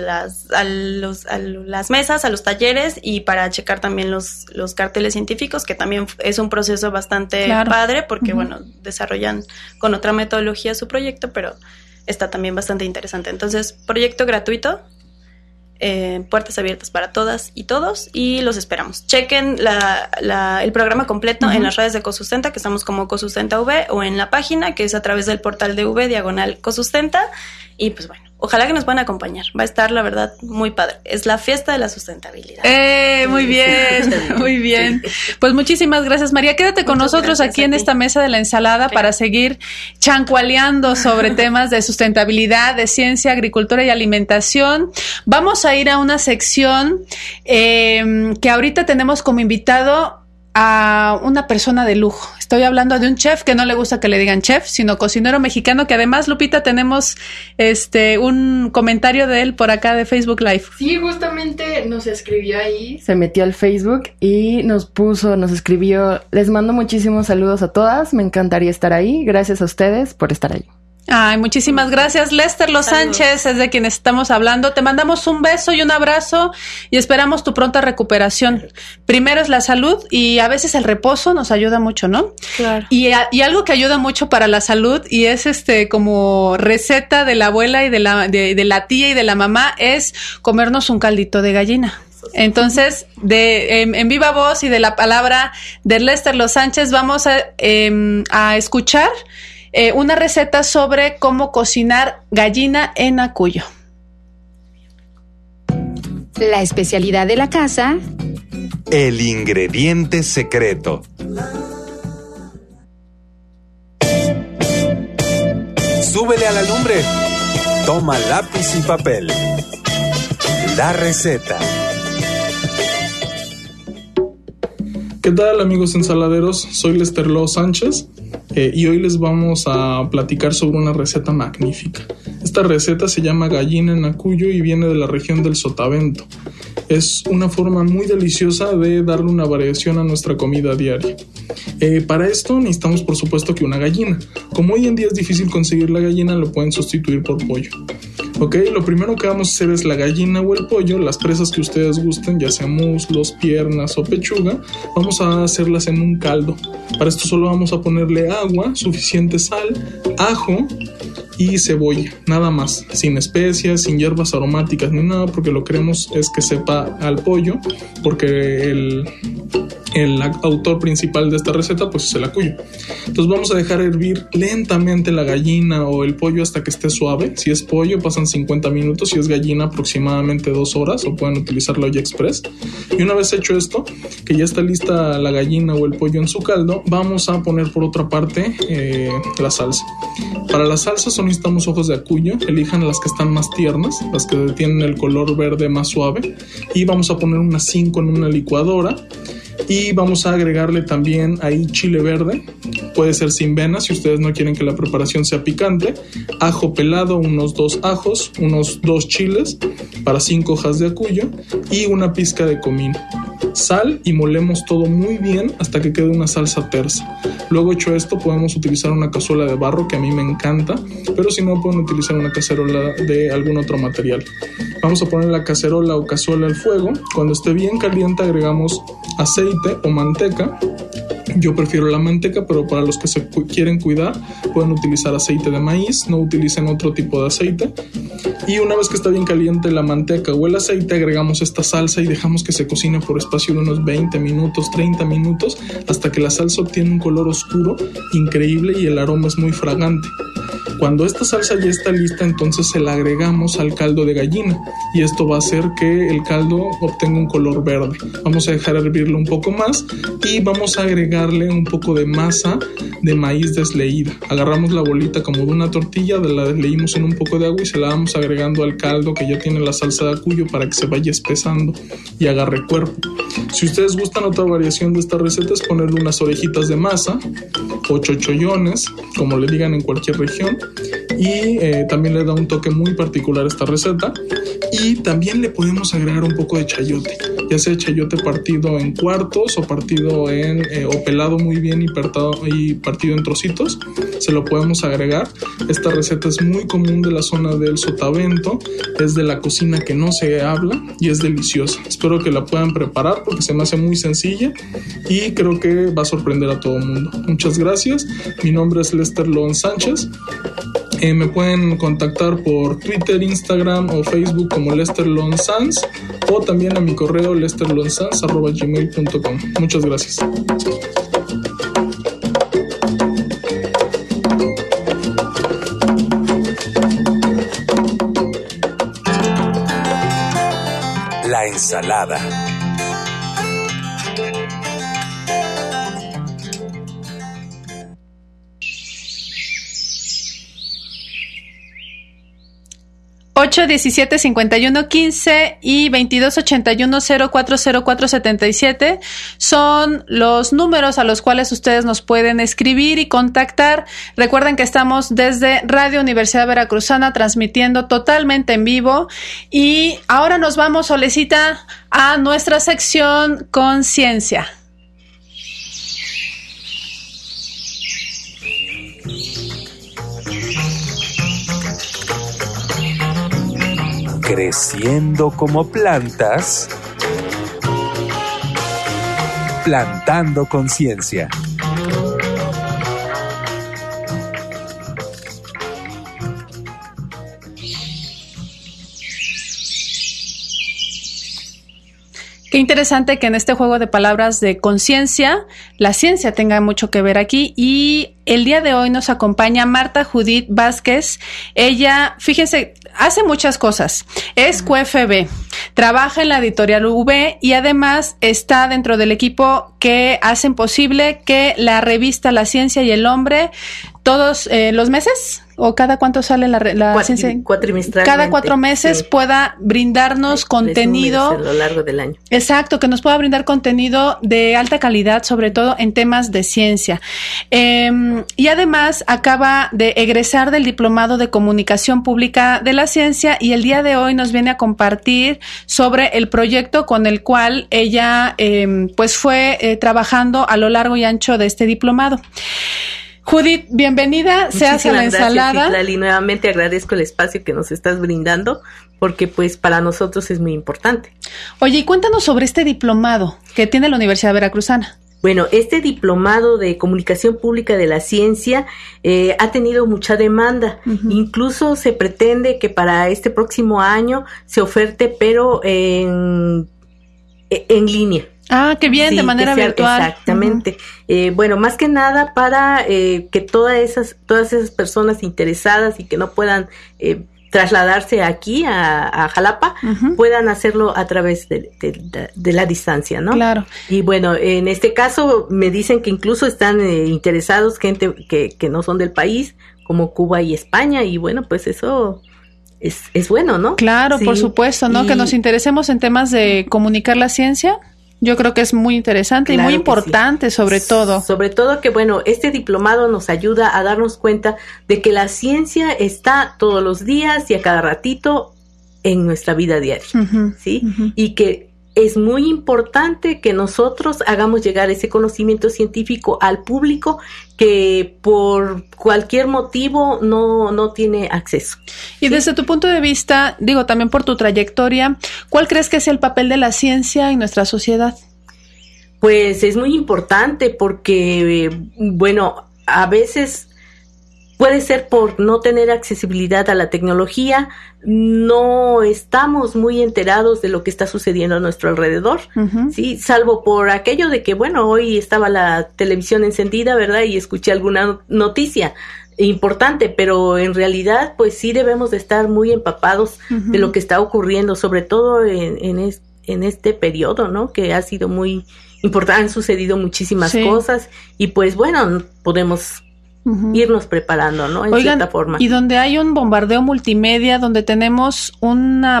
[SPEAKER 5] las mesas, a los talleres y para checar también los carteles científicos, que también es un proceso bastante padre porque, bueno, desarrollan con otra metodología su proyecto, pero está también bastante interesante. Entonces, proyecto gratuito. Puertas abiertas para todas y todos y los esperamos. Chequen el programa completo en las redes de Ecosustenta, que estamos como Ecosustenta V, o en la página que es a través del portal de V /Ecosustenta. Y pues bueno, ojalá que nos puedan acompañar. Va a estar, la verdad, muy padre. Es la fiesta de la sustentabilidad.
[SPEAKER 3] Muy bien, muy bien. Pues muchísimas gracias, María. Quédate con nosotros aquí en esta mesa de la ensalada para seguir chancualeando sobre temas de sustentabilidad, de ciencia, agricultura y alimentación. Vamos a ir a una sección que ahorita tenemos como invitado a una persona de lujo. Estoy hablando de un chef que no le gusta que le digan chef, sino cocinero mexicano, que además, Lupita, tenemos un comentario de él por acá de Facebook Live.
[SPEAKER 6] Sí, justamente nos escribió ahí, se metió al Facebook y nos escribió: les mando muchísimos saludos a todas, me encantaría estar ahí, gracias a ustedes por estar ahí.
[SPEAKER 3] Ay, muchísimas gracias. Lester Los Sánchez es de quien estamos hablando. Te mandamos un beso y un abrazo y esperamos tu pronta recuperación. Primero es la salud y a veces el reposo nos ayuda mucho, ¿no?
[SPEAKER 5] Claro.
[SPEAKER 3] Y algo que ayuda mucho para la salud y es como receta de la abuela y de la tía y de la mamá es comernos un caldito de gallina. Entonces, en viva voz y de la palabra de Lester Los Sánchez vamos a escuchar una receta sobre cómo cocinar gallina en Acuyo.
[SPEAKER 1] La especialidad de la casa.
[SPEAKER 2] El ingrediente secreto. Súbele a la lumbre. Toma lápiz y papel. La receta.
[SPEAKER 8] ¿Qué tal, amigos ensaladeros? Soy Lester Los Sánchez y hoy les vamos a platicar sobre una receta magnífica. Esta receta se llama gallina en Acuyo y viene de la región del Sotavento. Es una forma muy deliciosa de darle una variación a nuestra comida diaria. Para esto necesitamos, por supuesto, que una gallina. Como hoy en día es difícil conseguir la gallina, lo pueden sustituir por pollo. Ok, lo primero que vamos a hacer es la gallina o el pollo, las presas que ustedes gusten, ya sea muslos, piernas o pechuga, vamos a hacerlas en un caldo. Para esto solo vamos a ponerle agua, suficiente sal, ajo y cebolla, nada más, sin especias, sin hierbas aromáticas ni nada, porque lo que queremos es que sepa al pollo, porque el autor principal de esta receta pues es el acuyo. Entonces vamos a dejar hervir lentamente la gallina o el pollo hasta que esté suave. Si es pollo pasan 50 minutos, si es gallina aproximadamente 2 horas, o pueden utilizar la olla express. Y una vez hecho esto, que ya está lista la gallina o el pollo en su caldo, vamos a poner por otra parte la salsa. Para la salsa solo necesitamos ojos de acuyo, elijan las que están más tiernas, las que tienen el color verde más suave, y vamos a poner unas 5 en una licuadora. Y vamos a agregarle también ahí chile verde, puede ser sin venas si ustedes no quieren que la preparación sea picante, ajo pelado, unos 2 ajos, unos 2 chiles para 5 hojas de acuyo y una pizca de comino, sal, y molemos todo muy bien hasta que quede una salsa tersa. Luego, hecho esto, podemos utilizar una cazuela de barro que a mí me encanta, pero si no, pueden utilizar una cacerola de algún otro material. Vamos a poner la cacerola o cazuela al fuego. Cuando esté bien caliente agregamos aceite o manteca. Yo prefiero la manteca, pero para los que se quieren cuidar pueden utilizar aceite de maíz, no utilicen otro tipo de aceite. Y una vez que está bien caliente la manteca o el aceite, agregamos esta salsa y dejamos que se cocine por espacio de unos 20 minutos, 30 minutos, hasta que la salsa obtiene un color oscuro increíble y el aroma es muy fragante. Cuando esta salsa ya está lista, entonces se la agregamos al caldo de gallina y esto va a hacer que el caldo obtenga un color verde. Vamos a dejar hervirlo un poco más y vamos a agregarle un poco de masa de maíz desleída. Agarramos la bolita como de una tortilla, la desleímos en un poco de agua y se la vamos agregando al caldo que ya tiene la salsa de acuyo para que se vaya espesando y agarre cuerpo. Si ustedes gustan, otra variación de esta receta es ponerle unas orejitas de masa o chochollones, como le digan en cualquier región, y también le da un toque muy particular a esta receta. Y también le podemos agregar un poco de chayote, ya sea chayote partido en cuartos o partido o pelado muy bien y partido en trocitos, se lo podemos agregar. Esta receta es muy común de la zona del Sotavento, es de la cocina que no se habla y es deliciosa. Espero que la puedan preparar porque se me hace muy sencilla y creo que va a sorprender a todo el mundo. Muchas gracias, mi nombre es Lester Los Sánchez. Me pueden contactar por Twitter, Instagram o Facebook como Lester Los Sans, o también a mi correo lesterlonsans@gmail.com. Muchas gracias.
[SPEAKER 2] ensalada.
[SPEAKER 3] Ocho 17 51 15 y 22 81 0404 77 son los números a los cuales ustedes nos pueden escribir y contactar. Recuerden que estamos desde Radio Universidad Veracruzana transmitiendo totalmente en vivo. Y ahora nos vamos, Solecita, a nuestra sección Conciencia.
[SPEAKER 2] Creciendo como plantas, plantando conciencia.
[SPEAKER 3] Qué interesante que en este juego de palabras de conciencia, la ciencia tenga mucho que ver aquí. Y el día de hoy nos acompaña Marta Judith Vázquez. Ella, fíjense, hace muchas cosas. Es QFB, trabaja en la editorial V y además está dentro del equipo que hacen posible que la revista La Ciencia y el Hombre, todos los meses, o cada cuánto sale la ciencia,
[SPEAKER 4] cuatrimestralmente,
[SPEAKER 3] cada 4 meses, sí, pueda brindarnos contenido
[SPEAKER 4] a lo largo del año.
[SPEAKER 3] Exacto, que nos pueda brindar contenido de alta calidad, sobre todo en temas de ciencia. Y además acaba de egresar del Diplomado de Comunicación Pública de la Ciencia y el día de hoy nos viene a compartir sobre el proyecto con el cual ella pues fue trabajando a lo largo y ancho de este diplomado. Judith, bienvenida, seas a la ensalada.
[SPEAKER 4] Gracias, Citlali. Nuevamente agradezco el espacio que nos estás brindando, porque pues para nosotros es muy importante.
[SPEAKER 3] Oye, y cuéntanos sobre este diplomado que tiene la Universidad Veracruzana.
[SPEAKER 4] Bueno, este diplomado de Comunicación Pública de la Ciencia ha tenido mucha demanda. Uh-huh. Incluso se pretende que para este próximo año se oferte, pero en línea.
[SPEAKER 3] Ah, qué bien, sí, de manera virtual.
[SPEAKER 4] Exactamente. Uh-huh. Bueno, más que nada para que todas esas personas interesadas y que no puedan trasladarse aquí a Jalapa, uh-huh, puedan hacerlo a través de la distancia, ¿no?
[SPEAKER 3] Claro.
[SPEAKER 4] Y bueno, en este caso me dicen que incluso están interesados gente que no son del país, como Cuba y España, y bueno, pues eso es bueno, ¿no?
[SPEAKER 3] Claro, sí, por supuesto, ¿no? Que nos interesemos en temas de comunicar la ciencia. Yo creo que es muy interesante, claro, y muy importante, sí, sobre todo.
[SPEAKER 4] Sobre todo que, bueno, este diplomado nos ayuda a darnos cuenta de que la ciencia está todos los días y a cada ratito en nuestra vida diaria, uh-huh, ¿sí? Uh-huh. Y que es muy importante que nosotros hagamos llegar ese conocimiento científico al público que por cualquier motivo no tiene acceso.
[SPEAKER 3] Y ¿sí? Desde tu punto de vista, digo, también por tu trayectoria, ¿cuál crees que es el papel de la ciencia en nuestra sociedad?
[SPEAKER 4] Pues es muy importante porque, bueno, a veces puede ser por no tener accesibilidad a la tecnología, no estamos muy enterados de lo que está sucediendo a nuestro alrededor, uh-huh, sí, salvo por aquello de que, bueno, hoy estaba la televisión encendida, ¿verdad? Y escuché alguna noticia importante, pero en realidad, pues sí debemos de estar muy empapados, uh-huh, de lo que está ocurriendo, sobre todo en este periodo, ¿no? Que ha sido muy importante, han sucedido muchísimas, sí, cosas, y pues bueno, podemos uh-huh irnos preparando, ¿no? En cierta forma.
[SPEAKER 3] Y donde hay un bombardeo multimedia, donde tenemos una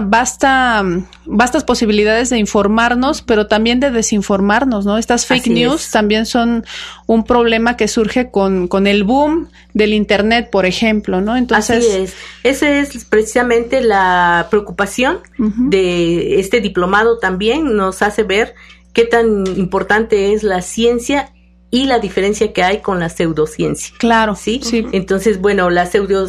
[SPEAKER 3] vastas posibilidades de informarnos, pero también de desinformarnos, ¿no? Estas fake news también son un problema que surge con el boom del internet, por ejemplo, ¿no? Entonces,
[SPEAKER 4] así es. Esa es precisamente la preocupación, uh-huh, de este diplomado. También nos hace ver qué tan importante es la ciencia y la diferencia que hay con la pseudociencia.
[SPEAKER 3] Claro.
[SPEAKER 4] ¿Sí? Sí. Entonces, bueno, la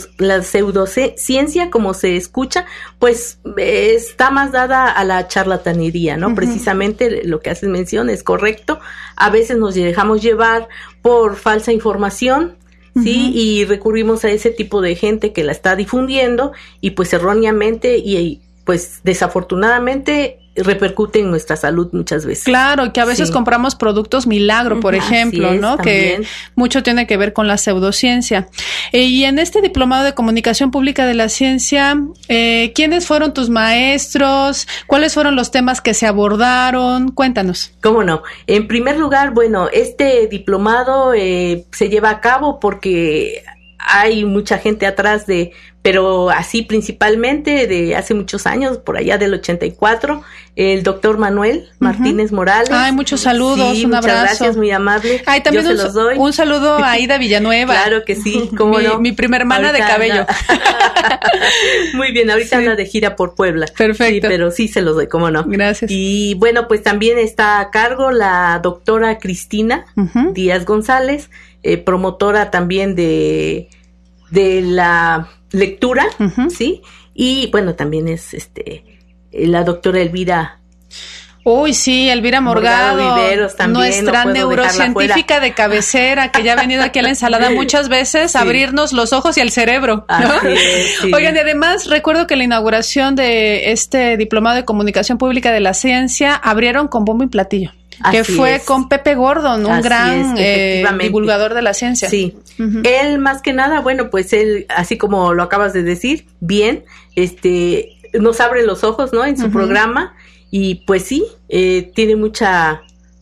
[SPEAKER 4] pseudociencia, como se escucha, pues está más dada a la charlatanería, ¿no? Uh-huh. Precisamente lo que haces mención es correcto. A veces nos dejamos llevar por falsa información, ¿sí? Uh-huh. Y recurrimos a ese tipo de gente que la está difundiendo y pues erróneamente y pues desafortunadamente repercute en nuestra salud muchas veces.
[SPEAKER 3] Claro, que a veces compramos productos milagro, por ejemplo,
[SPEAKER 4] es,
[SPEAKER 3] ¿no?
[SPEAKER 4] también.
[SPEAKER 3] Que mucho tiene que ver con la pseudociencia. Y en este diplomado de comunicación pública de la ciencia, ¿quiénes fueron tus maestros? ¿Cuáles fueron los temas que se abordaron? Cuéntanos.
[SPEAKER 4] ¿Cómo no? En primer lugar, bueno, este diplomado se lleva a cabo porque hay mucha gente atrás pero así principalmente de hace muchos años, por allá del 84, el doctor Manuel Martínez Morales.
[SPEAKER 3] Ay, muchos saludos,
[SPEAKER 4] sí,
[SPEAKER 3] un abrazo.
[SPEAKER 4] Muchas gracias, muy amable.
[SPEAKER 3] Ay, también
[SPEAKER 4] yo se los doy.
[SPEAKER 3] Un saludo a Aida Villanueva.
[SPEAKER 4] Claro que sí, cómo no.
[SPEAKER 3] Mi prima hermana
[SPEAKER 4] ahorita
[SPEAKER 3] de cabello.
[SPEAKER 4] Muy bien, ahorita anda de gira por Puebla.
[SPEAKER 3] Perfecto.
[SPEAKER 4] Sí, pero sí se los doy, cómo no.
[SPEAKER 3] Gracias.
[SPEAKER 4] Y bueno, pues también está a cargo la doctora Cristina Díaz González, promotora también de la lectura, ¿sí? Y bueno, también es la doctora Elvira.
[SPEAKER 3] Uy, sí, Elvira Morgado,
[SPEAKER 4] Viveros también,
[SPEAKER 3] nuestra
[SPEAKER 4] no
[SPEAKER 3] neurocientífica de cabecera, que ya ha venido aquí a la ensalada muchas veces a abrirnos los ojos y el cerebro, ¿no?
[SPEAKER 4] Así es, sí.
[SPEAKER 3] Oigan, y además recuerdo que la inauguración de este diplomado de comunicación pública de la ciencia abrieron con bombo y platillo. Que
[SPEAKER 4] Así
[SPEAKER 3] fue
[SPEAKER 4] es.
[SPEAKER 3] con Pepe Gordon, un
[SPEAKER 4] Así
[SPEAKER 3] gran
[SPEAKER 4] es,
[SPEAKER 3] divulgador de la ciencia.
[SPEAKER 4] Sí. Él, más que nada, bueno, pues él, así como lo acabas de decir, bien, nos abre los ojos, ¿no? En su programa, y pues sí, tiene mucha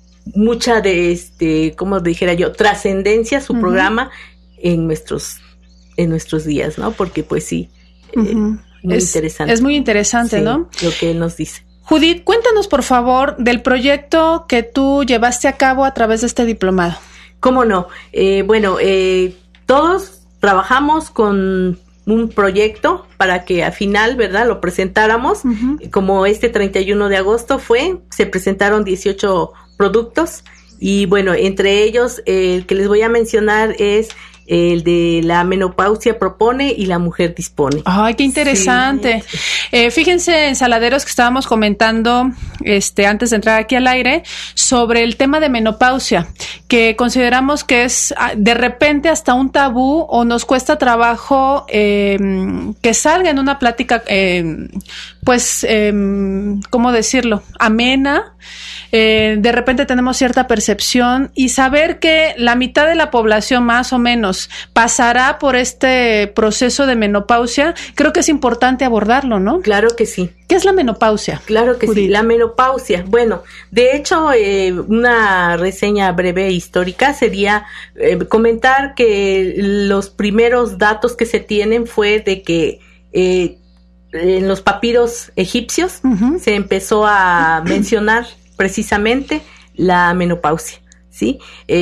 [SPEAKER 4] de, como dijera yo, trascendencia su programa en nuestros días, ¿no? Porque pues sí, muy interesante.
[SPEAKER 3] Es muy interesante,
[SPEAKER 4] sí,
[SPEAKER 3] ¿no?
[SPEAKER 4] Lo que él nos dice.
[SPEAKER 3] Judith, cuéntanos por favor del proyecto que tú llevaste a cabo a través de este diplomado.
[SPEAKER 4] ¿Cómo no? Bueno, todos trabajamos con un proyecto para que al final, ¿verdad?, lo presentáramos. Como 31 de agosto se presentaron 18 productos y bueno, entre ellos el que les voy a mencionar es el de la menopausia propone y la mujer dispone.
[SPEAKER 3] Ay, qué interesante. Sí. Fíjense, ensaladeros, que estábamos comentando antes de entrar aquí al aire sobre el tema de menopausia, que consideramos que es de repente hasta un tabú o nos cuesta trabajo que salga en una plática, ¿cómo decirlo?, amena. De repente tenemos cierta percepción y saber que la mitad de la población más o menos pasará por este proceso de menopausia, creo que es importante abordarlo, ¿no?
[SPEAKER 4] Claro que sí.
[SPEAKER 3] ¿Qué es la menopausia?
[SPEAKER 4] Claro que sí, la menopausia. Bueno, de hecho, una reseña breve e histórica sería comentar que los primeros datos que se tienen fue de que en los papiros egipcios se empezó a mencionar precisamente la menopausia, ¿sí?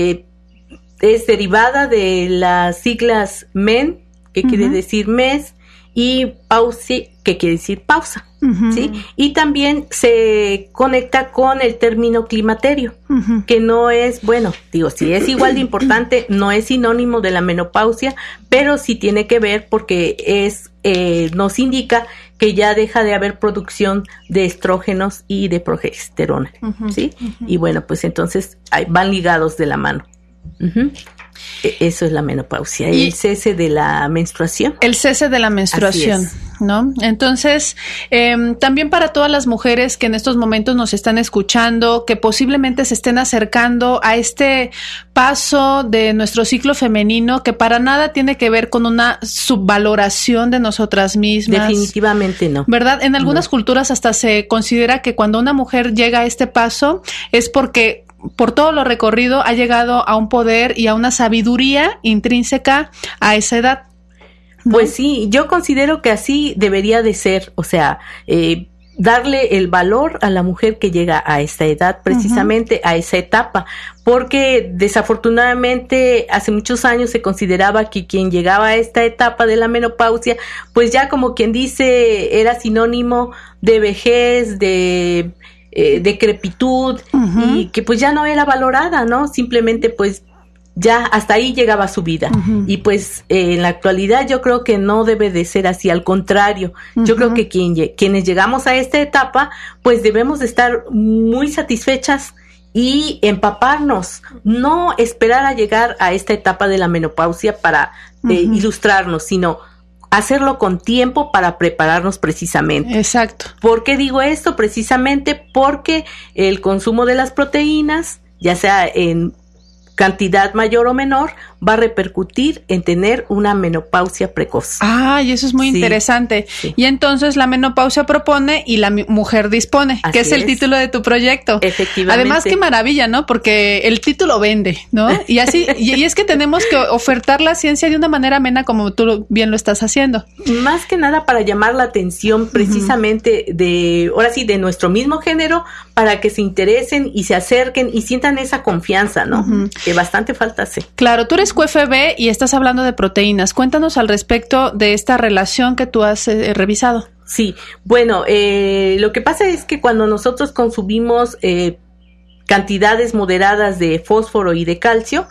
[SPEAKER 4] Es derivada de las siglas men, que quiere decir mes, y pausi, que quiere decir pausa, ¿sí? Y también se conecta con el término climaterio, que no es, bueno, sí es igual de importante, no es sinónimo de la menopausia, pero sí tiene que ver porque nos indica que ya deja de haber producción de estrógenos y de progesterona, ¿sí? Y bueno, pues entonces van ligados de la mano. Eso es la menopausia, el cese de la menstruación.
[SPEAKER 3] El cese de la menstruación, ¿no? Entonces, también para todas las mujeres que en estos momentos nos están escuchando, que posiblemente se estén acercando a este paso de nuestro ciclo femenino, que para nada tiene que ver con una subvaloración de nosotras mismas.
[SPEAKER 4] Definitivamente no.
[SPEAKER 3] ¿Verdad? En algunas culturas hasta se considera que cuando una mujer llega a este paso es porque por todo lo recorrido ha llegado a un poder y a una sabiduría intrínseca a esa edad, ¿no?
[SPEAKER 4] Pues sí, yo considero que así debería de ser, o sea, darle el valor a la mujer que llega a esta edad, precisamente a esa etapa, porque desafortunadamente hace muchos años se consideraba que quien llegaba a esta etapa de la menopausia, pues ya como quien dice, era sinónimo de vejez, de decrepitud, y que pues ya no era valorada, ¿no? Simplemente pues ya hasta ahí llegaba su vida. Y pues en la actualidad yo creo que no debe de ser así, al contrario, yo creo que quienes llegamos a esta etapa pues debemos de estar muy satisfechas y empaparnos, no esperar a llegar a esta etapa de la menopausia para ilustrarnos, sino hacerlo con tiempo para prepararnos precisamente.
[SPEAKER 3] Exacto.
[SPEAKER 4] ¿Por qué digo esto? Precisamente porque el consumo de las proteínas, ya sea en cantidad mayor o menor, va a repercutir en tener una menopausia precoz.
[SPEAKER 3] Ah, y eso es muy interesante. Sí. Y entonces la menopausia propone y la mujer dispone, que es el título de tu proyecto.
[SPEAKER 4] Efectivamente.
[SPEAKER 3] Además, qué maravilla, ¿no? Porque el título vende, ¿no? Y así, y es que tenemos que ofertar la ciencia de una manera amena como tú bien lo estás haciendo.
[SPEAKER 4] Más que nada para llamar la atención precisamente de nuestro mismo género, para que se interesen y se acerquen y sientan esa confianza, ¿no? Que bastante falta hace.
[SPEAKER 3] Claro, tú eres QFB y estás hablando de proteínas. Cuéntanos al respecto de esta relación que tú has revisado.
[SPEAKER 4] Sí, bueno, lo que pasa es que cuando nosotros consumimos cantidades moderadas de fósforo y de calcio,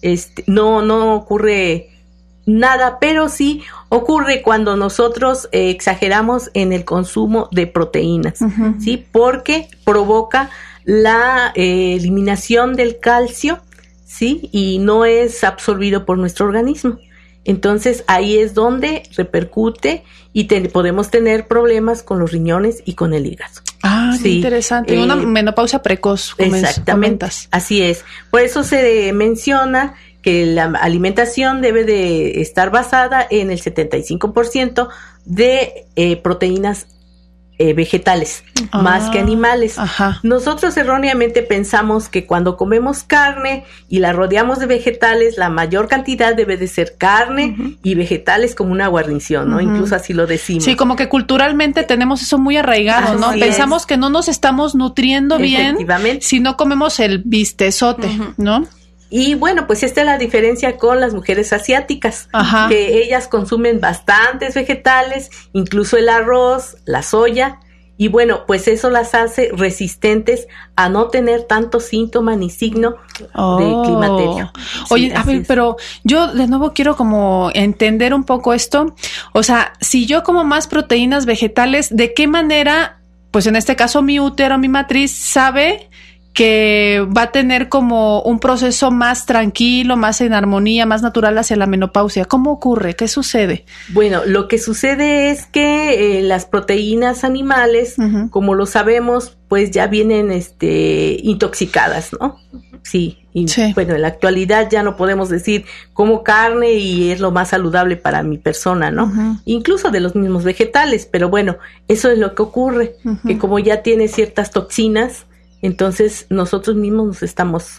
[SPEAKER 4] no ocurre nada, pero sí ocurre cuando nosotros exageramos en el consumo de proteínas, ¿sí? Porque provoca la eliminación del calcio, ¿sí? Y no es absorbido por nuestro organismo. Entonces ahí es donde repercute y podemos tener problemas con los riñones y con el hígado.
[SPEAKER 3] Ah, sí, qué interesante. Una menopausia precoz,
[SPEAKER 4] exactamente,
[SPEAKER 3] comentas.
[SPEAKER 4] Así es. Por eso se menciona que la alimentación debe de estar basada en el 75% de proteínas vegetales, más que animales.
[SPEAKER 3] Ajá.
[SPEAKER 4] Nosotros erróneamente pensamos que cuando comemos carne y la rodeamos de vegetales, la mayor cantidad debe de ser carne y vegetales como una guarnición, ¿no? Incluso así lo decimos.
[SPEAKER 3] Sí, como que culturalmente tenemos eso muy arraigado, ¿no? Pensamos que no nos estamos nutriendo bien si no comemos el bistezote, ¿no?
[SPEAKER 4] Y bueno, pues esta es la diferencia con las mujeres asiáticas, que ellas consumen bastantes vegetales, incluso el arroz, la soya, y bueno, pues eso las hace resistentes a no tener tanto síntoma ni signo de climaterio.
[SPEAKER 3] Oye, a ver, pero yo de nuevo quiero como entender un poco esto. O sea, si yo como más proteínas vegetales, ¿de qué manera, pues en este caso mi útero, mi matriz, sabe que va a tener como un proceso más tranquilo, más en armonía, más natural hacia la menopausia? ¿Cómo ocurre? ¿Qué sucede?
[SPEAKER 4] Bueno, lo que sucede es que las proteínas animales, como lo sabemos, pues ya vienen intoxicadas, ¿no? Sí. Bueno, en la actualidad ya no podemos decir como carne y es lo más saludable para mi persona, ¿no? Incluso de los mismos vegetales, pero bueno, eso es lo que ocurre, que como ya tiene ciertas toxinas, entonces nosotros mismos nos estamos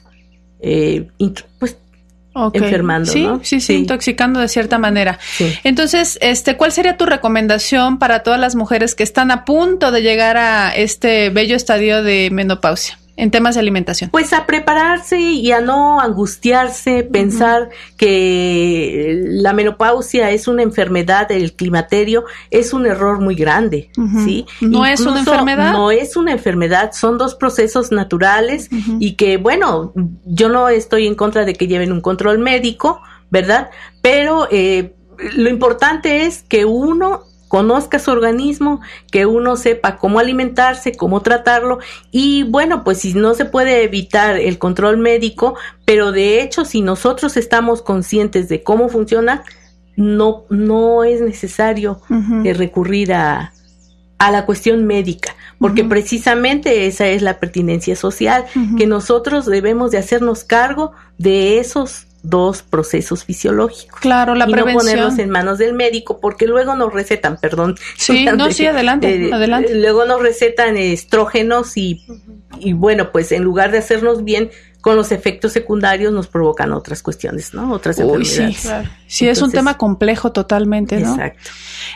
[SPEAKER 4] enfermando, ¿no?
[SPEAKER 3] Sí, intoxicando de cierta manera. Sí. Entonces, ¿cuál sería tu recomendación para todas las mujeres que están a punto de llegar a este bello estadio de menopausia en temas de alimentación?
[SPEAKER 4] Pues a prepararse y a no angustiarse, pensar que la menopausia es una enfermedad, el climaterio es un error muy grande, ¿sí?
[SPEAKER 3] ¿No es una enfermedad?
[SPEAKER 4] No es una enfermedad, son dos procesos naturales y que, bueno, yo no estoy en contra de que lleven un control médico, ¿verdad? Pero lo importante es que uno conozca su organismo, que uno sepa cómo alimentarse, cómo tratarlo y bueno, pues si no se puede evitar el control médico, pero de hecho si nosotros estamos conscientes de cómo funciona, no es necesario recurrir a la cuestión médica, porque precisamente esa es la pertinencia social, que nosotros debemos de hacernos cargo de esos dos procesos fisiológicos.
[SPEAKER 3] Claro, la prevención.
[SPEAKER 4] No ponerlos en manos del médico, porque luego nos recetan,
[SPEAKER 3] Sí, adelante.
[SPEAKER 4] Luego nos recetan estrógenos y bueno, pues en lugar de hacernos bien, con los efectos secundarios nos provocan otras cuestiones, ¿no? Otras enfermedades.
[SPEAKER 3] Sí, claro. Sí, es un tema complejo totalmente, ¿no?
[SPEAKER 4] Exacto.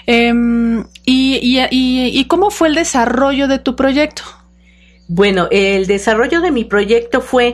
[SPEAKER 3] ¿Y cómo fue el desarrollo de tu proyecto?
[SPEAKER 4] Bueno, el desarrollo de mi proyecto fue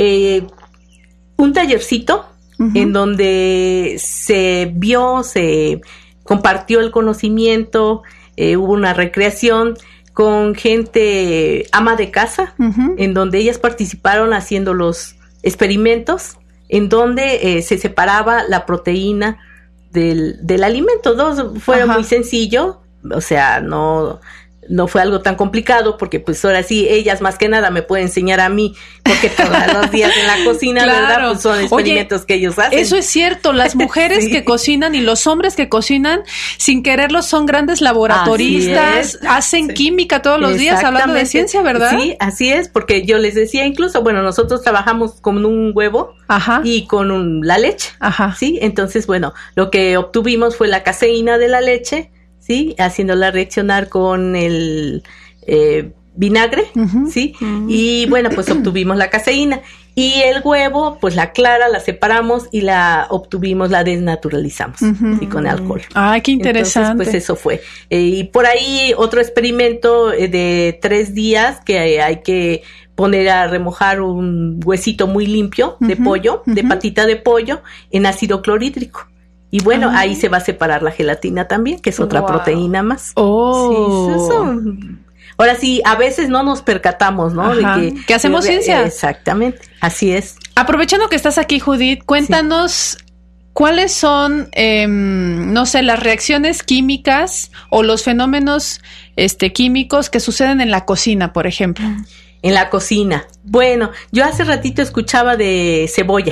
[SPEAKER 4] un tallercito en donde se compartió el conocimiento, hubo una recreación con gente ama de casa, en donde ellas participaron haciendo los experimentos, en donde se separaba la proteína del alimento. Fue muy sencillo, o sea, no no fue algo tan complicado, porque pues ahora sí, ellas más que nada me pueden enseñar a mí, porque todos los días en la cocina, ¿verdad? Pues son experimentos que ellos hacen.
[SPEAKER 3] Eso es cierto, las mujeres
[SPEAKER 4] Sí.
[SPEAKER 3] que cocinan y los hombres que cocinan, sin quererlo, son grandes laboratoristas, hacen química todos los días hablando de ciencia, ¿verdad?
[SPEAKER 4] Sí, así es, porque yo les decía incluso, bueno, nosotros trabajamos con un huevo y con la leche, ¿sí? Entonces, bueno, lo que obtuvimos fue la caseína de la leche, ¿sí? Haciéndola reaccionar con el vinagre, ¿sí? Y bueno, pues obtuvimos la caseína. Y el huevo, pues la clara la separamos y la obtuvimos, la desnaturalizamos, ¿sí? Con alcohol.
[SPEAKER 3] Ay, qué interesante.
[SPEAKER 4] Entonces, pues eso fue. Y por ahí otro experimento de 3 días que hay que poner a remojar un huesito muy limpio de pollo, de patita de pollo, en ácido clorhídrico. Y bueno, ahí se va a separar la gelatina también, que es otra proteína más.
[SPEAKER 3] Oh.
[SPEAKER 4] Sí, eso. Ahora sí, a veces no nos percatamos, ¿no? De
[SPEAKER 3] que hacemos ciencia.
[SPEAKER 4] Exactamente, así es.
[SPEAKER 3] Aprovechando que estás aquí, Judith, cuéntanos cuáles son, no sé, las reacciones químicas o los fenómenos químicos que suceden en la cocina, por ejemplo.
[SPEAKER 4] En la cocina. Bueno, yo hace ratito escuchaba de cebolla.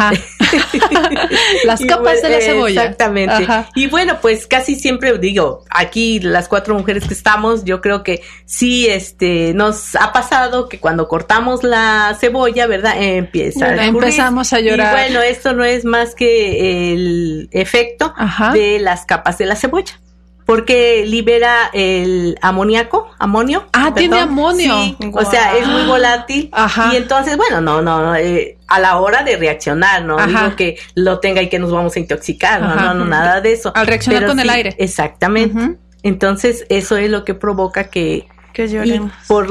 [SPEAKER 3] Las capas de la cebolla.
[SPEAKER 4] Exactamente. Y bueno, pues casi siempre digo, aquí las 4 mujeres que estamos, yo creo que sí, nos ha pasado que cuando cortamos la cebolla, ¿verdad?
[SPEAKER 3] Empezamos a llorar.
[SPEAKER 4] Y bueno, esto no es más que el efecto de las capas de la cebolla. Porque libera el amonio.
[SPEAKER 3] Tiene amonio.
[SPEAKER 4] Sí, o sea, es muy volátil. Y entonces, bueno, a la hora de reaccionar, no digo que lo tenga y que nos vamos a intoxicar, no, nada de eso.
[SPEAKER 3] Al reaccionar con el aire.
[SPEAKER 4] Exactamente. Entonces, eso es lo que provoca que
[SPEAKER 5] lloremos.
[SPEAKER 4] Y por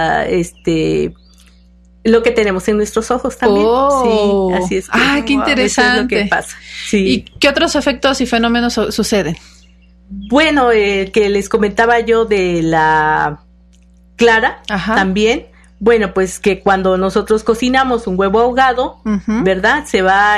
[SPEAKER 4] lo que tenemos en nuestros ojos también. Sí, así es.
[SPEAKER 3] Qué interesante.
[SPEAKER 4] Eso es lo que pasa. Sí.
[SPEAKER 3] ¿Y qué otros efectos y fenómenos suceden?
[SPEAKER 4] Bueno, que les comentaba yo de la clara también. Bueno, pues que cuando nosotros cocinamos un huevo ahogado, ¿verdad? Se va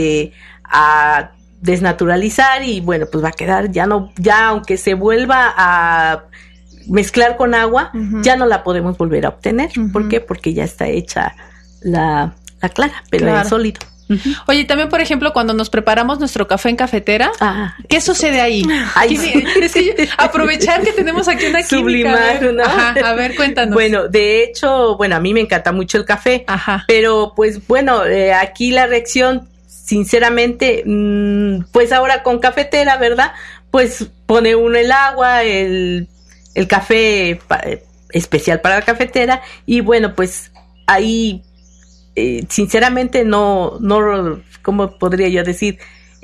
[SPEAKER 4] a desnaturalizar y bueno, pues va a quedar ya aunque se vuelva a mezclar con agua, ya no la podemos volver a obtener. ¿Por qué? Porque ya está hecha la clara, pero en sólido.
[SPEAKER 3] Oye, también, por ejemplo, cuando nos preparamos nuestro café en cafetera, ¿qué sucede ahí? Es que aprovechar que tenemos aquí una
[SPEAKER 4] sublimar,
[SPEAKER 3] química.
[SPEAKER 4] ¿no?
[SPEAKER 3] A ver, cuéntanos.
[SPEAKER 4] Bueno, de hecho, a mí me encanta mucho el café, pero pues bueno, aquí la reacción, sinceramente, pues ahora con cafetera, ¿verdad? Pues pone uno el agua, el café especial para la cafetera y bueno, pues ahí sinceramente no, ¿cómo podría yo decir?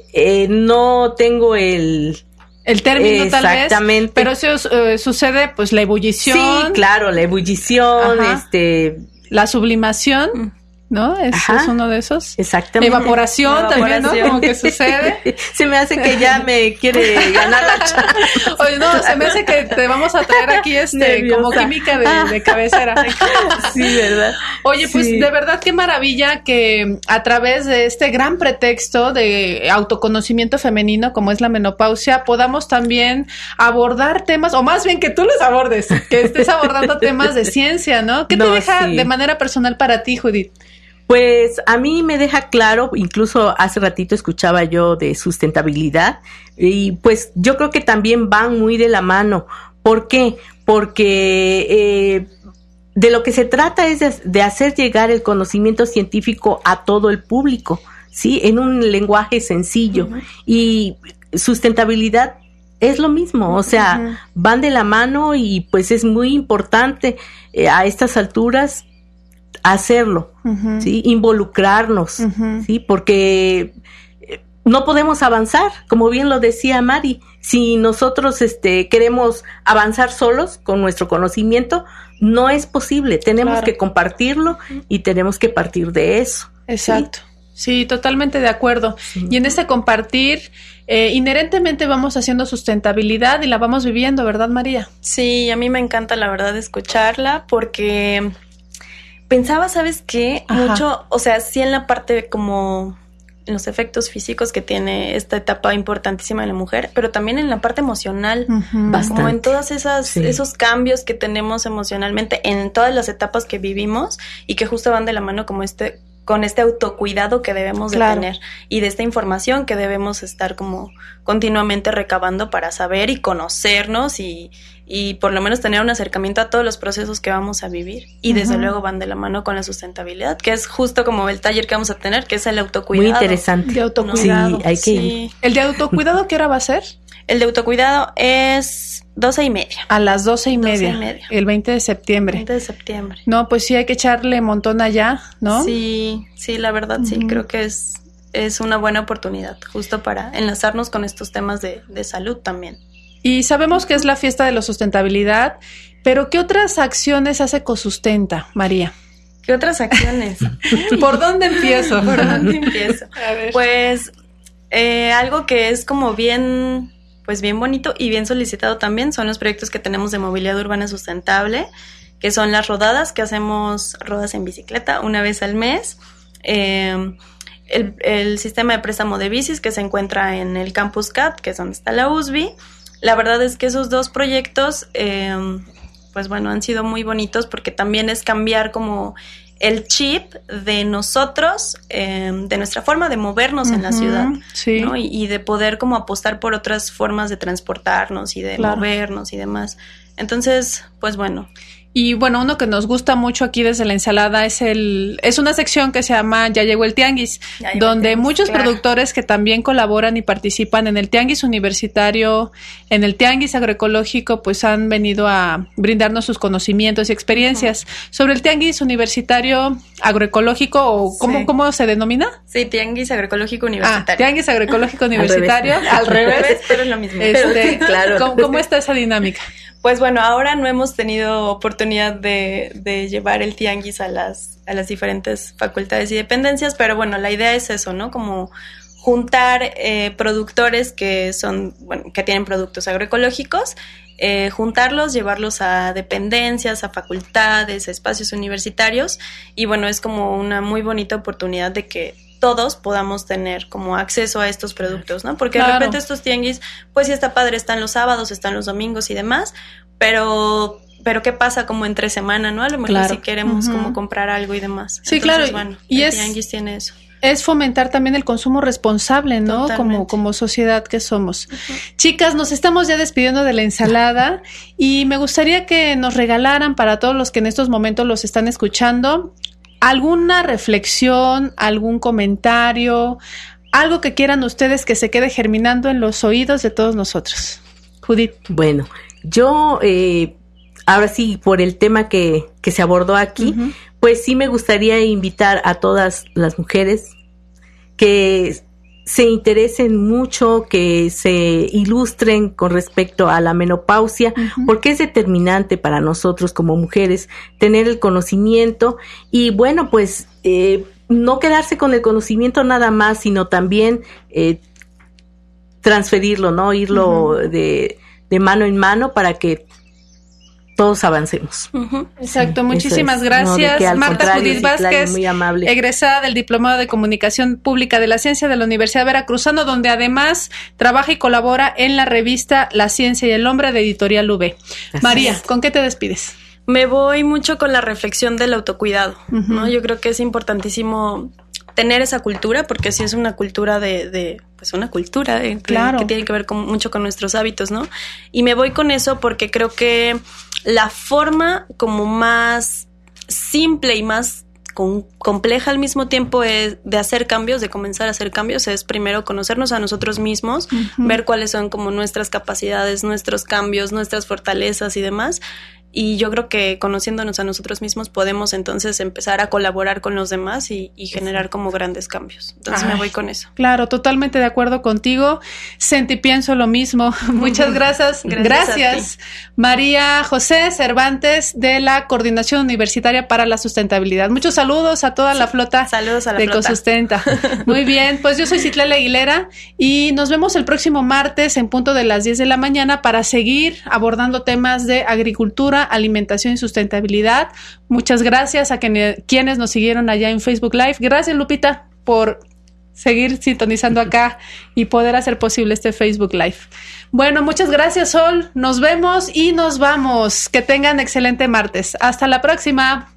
[SPEAKER 4] No tengo el
[SPEAKER 3] término tal vez.
[SPEAKER 4] Exactamente.
[SPEAKER 3] Pero eso sucede pues la ebullición.
[SPEAKER 4] Sí, claro, la ebullición,
[SPEAKER 3] la sublimación, ¿no? Es uno de esos.
[SPEAKER 4] Exactamente.
[SPEAKER 3] Evaporación también, ¿no? Como que sucede.
[SPEAKER 4] Se me hace que ya me quiere ganar la chava.
[SPEAKER 3] Oye, no, se me hace que te vamos a traer aquí como química de cabecera.
[SPEAKER 4] Sí, ¿verdad?
[SPEAKER 3] Oye, pues de verdad qué maravilla que a través de este gran pretexto de autoconocimiento femenino como es la menopausia, podamos también abordar temas, o más bien que tú los abordes, que estés abordando temas de ciencia, ¿no? ¿Qué te deja de manera personal para ti, Judith?
[SPEAKER 4] Pues a mí me deja claro, incluso hace ratito escuchaba yo de sustentabilidad y pues yo creo que también van muy de la mano. ¿Por qué? Porque de lo que se trata es de hacer llegar el conocimiento científico a todo el público, ¿sí? En un lenguaje sencillo. Y sustentabilidad es lo mismo, o sea, van de la mano y pues es muy importante a estas alturas hacerlo, ¿sí? Involucrarnos, ¿sí? Porque no podemos avanzar, como bien lo decía Mari, si nosotros queremos avanzar solos con nuestro conocimiento, no es posible, tenemos que compartirlo y tenemos que partir de eso.
[SPEAKER 3] Exacto. Sí, totalmente de acuerdo. Sí. Y en este compartir, inherentemente vamos haciendo sustentabilidad y la vamos viviendo, ¿verdad, María?
[SPEAKER 5] Sí, a mí me encanta la verdad escucharla porque pensaba, ¿sabes qué? Mucho, o sea, sí en la parte como los efectos físicos que tiene esta etapa importantísima de la mujer, pero también en la parte emocional, como en todas esos cambios que tenemos emocionalmente en todas las etapas que vivimos y que justo van de la mano como con este autocuidado que debemos de tener y de esta información que debemos estar como continuamente recabando para saber y conocernos y por lo menos tener un acercamiento a todos los procesos que vamos a vivir. Y desde luego van de la mano con la sustentabilidad, que es justo como el taller que vamos a tener, que es el autocuidado.
[SPEAKER 4] Muy interesante.
[SPEAKER 3] De autocuidado.
[SPEAKER 4] Sí, hay que ir.
[SPEAKER 3] ¿El de autocuidado qué hora va a ser?
[SPEAKER 5] El de autocuidado es 12:30.
[SPEAKER 3] A las 12:30.
[SPEAKER 5] 12:30.
[SPEAKER 3] El 20 de septiembre.
[SPEAKER 5] 20 de septiembre.
[SPEAKER 3] No, pues sí hay que echarle montón allá, ¿no?
[SPEAKER 5] Sí, la verdad sí, creo que es una buena oportunidad justo para enlazarnos con estos temas de salud también.
[SPEAKER 3] Y sabemos que es la fiesta de la sustentabilidad, pero ¿qué otras acciones hace Ecosustenta, María?
[SPEAKER 5] ¿Qué otras acciones?
[SPEAKER 3] ¿Por dónde empiezo?
[SPEAKER 5] A ver. Pues algo que es como bien bonito y bien solicitado también son los proyectos que tenemos de movilidad urbana sustentable, que son las rodadas, que hacemos rodas en bicicleta una vez al mes. El sistema de préstamo de bicis que se encuentra en el Campus CAT, que es donde está la USB. La verdad es que esos dos proyectos, han sido muy bonitos porque también es cambiar como el chip de nosotros, de nuestra forma de movernos en la ciudad, ¿no? Y de poder como apostar por otras formas de transportarnos y de movernos y demás. Entonces, pues bueno.
[SPEAKER 3] Y bueno, uno que nos gusta mucho aquí desde la ensalada es una sección que se llama Ya llegó el Tianguis, donde muchos productores que también colaboran y participan en el Tianguis Universitario, en el Tianguis Agroecológico, pues han venido a brindarnos sus conocimientos y experiencias. Sobre el Tianguis Universitario Agroecológico, o ¿cómo se denomina?
[SPEAKER 5] Sí, Tianguis Agroecológico Universitario.
[SPEAKER 3] Tianguis Agroecológico Universitario. Al revés.
[SPEAKER 5] Pero es lo mismo.
[SPEAKER 4] Claro.
[SPEAKER 3] ¿Cómo está esa dinámica?
[SPEAKER 5] Pues bueno, ahora no hemos tenido oportunidad de llevar el tianguis a las diferentes facultades y dependencias, pero bueno, la idea es eso, ¿no? Como juntar productores que tienen productos agroecológicos, juntarlos, llevarlos a dependencias, a facultades, a espacios universitarios, y bueno, es como una muy bonita oportunidad de que todos podamos tener como acceso a estos productos, ¿no? Porque de repente estos tianguis, pues sí está padre, están los sábados, están los domingos y demás, pero ¿qué pasa como entre semana, no? A lo mejor si queremos como comprar algo y demás.
[SPEAKER 3] Sí,
[SPEAKER 5] entonces,
[SPEAKER 3] claro.
[SPEAKER 5] Bueno,
[SPEAKER 3] y
[SPEAKER 5] el tianguis tiene eso.
[SPEAKER 3] Es fomentar también el consumo responsable, ¿no? Como sociedad que somos. Chicas, nos estamos ya despidiendo de la ensalada y me gustaría que nos regalaran para todos los que en estos momentos los están escuchando alguna reflexión, algún comentario, algo que quieran ustedes que se quede germinando en los oídos de todos nosotros. Judith.
[SPEAKER 4] Bueno, yo ahora sí, por el tema que se abordó aquí, pues sí me gustaría invitar a todas las mujeres que se interesen mucho, que se ilustren con respecto a la menopausia, porque es determinante para nosotros como mujeres tener el conocimiento y bueno, pues no quedarse con el conocimiento nada más, sino también transferirlo, ¿no? Irlo de mano en mano para que todos avancemos.
[SPEAKER 3] Exacto, muchísimas gracias. Marta Judith Vázquez,
[SPEAKER 4] muy amable,
[SPEAKER 3] egresada del Diplomado de Comunicación Pública de la Ciencia de la Universidad Veracruzana, donde además trabaja y colabora en la revista La Ciencia y el Hombre de Editorial UV. María, ¿con qué te despides?
[SPEAKER 5] Me voy mucho con la reflexión del autocuidado, ¿no? Yo creo que es importantísimo tener esa cultura, porque sí es una cultura una cultura que tiene que ver mucho con nuestros hábitos, ¿no? Y me voy con eso porque creo que la forma como más simple y más compleja al mismo tiempo de hacer cambios, de comenzar a hacer cambios, es primero conocernos a nosotros mismos, ver cuáles son como nuestras capacidades, nuestros cambios, nuestras fortalezas y demás. Y yo creo que conociéndonos a nosotros mismos podemos entonces empezar a colaborar con los demás y generar como grandes cambios. Entonces me voy con eso.
[SPEAKER 3] Claro, totalmente de acuerdo contigo. Sentí, pienso lo mismo. Muchas gracias. Gracias. María José Cervantes de la Coordinación Universitaria para la Sustentabilidad. Muchos saludos a toda la flota de Ecosustenta. Muy bien, pues yo soy Citlali Aguilera y nos vemos el próximo martes en punto de las 10 de la mañana para seguir abordando temas de agricultura, alimentación y sustentabilidad. Muchas gracias a quienes nos siguieron allá en Facebook Live. Gracias, Lupita, por seguir sintonizando acá y poder hacer posible este Facebook Live. Bueno, muchas gracias, Sol. Nos vemos y nos vamos. Que tengan excelente martes. Hasta la próxima.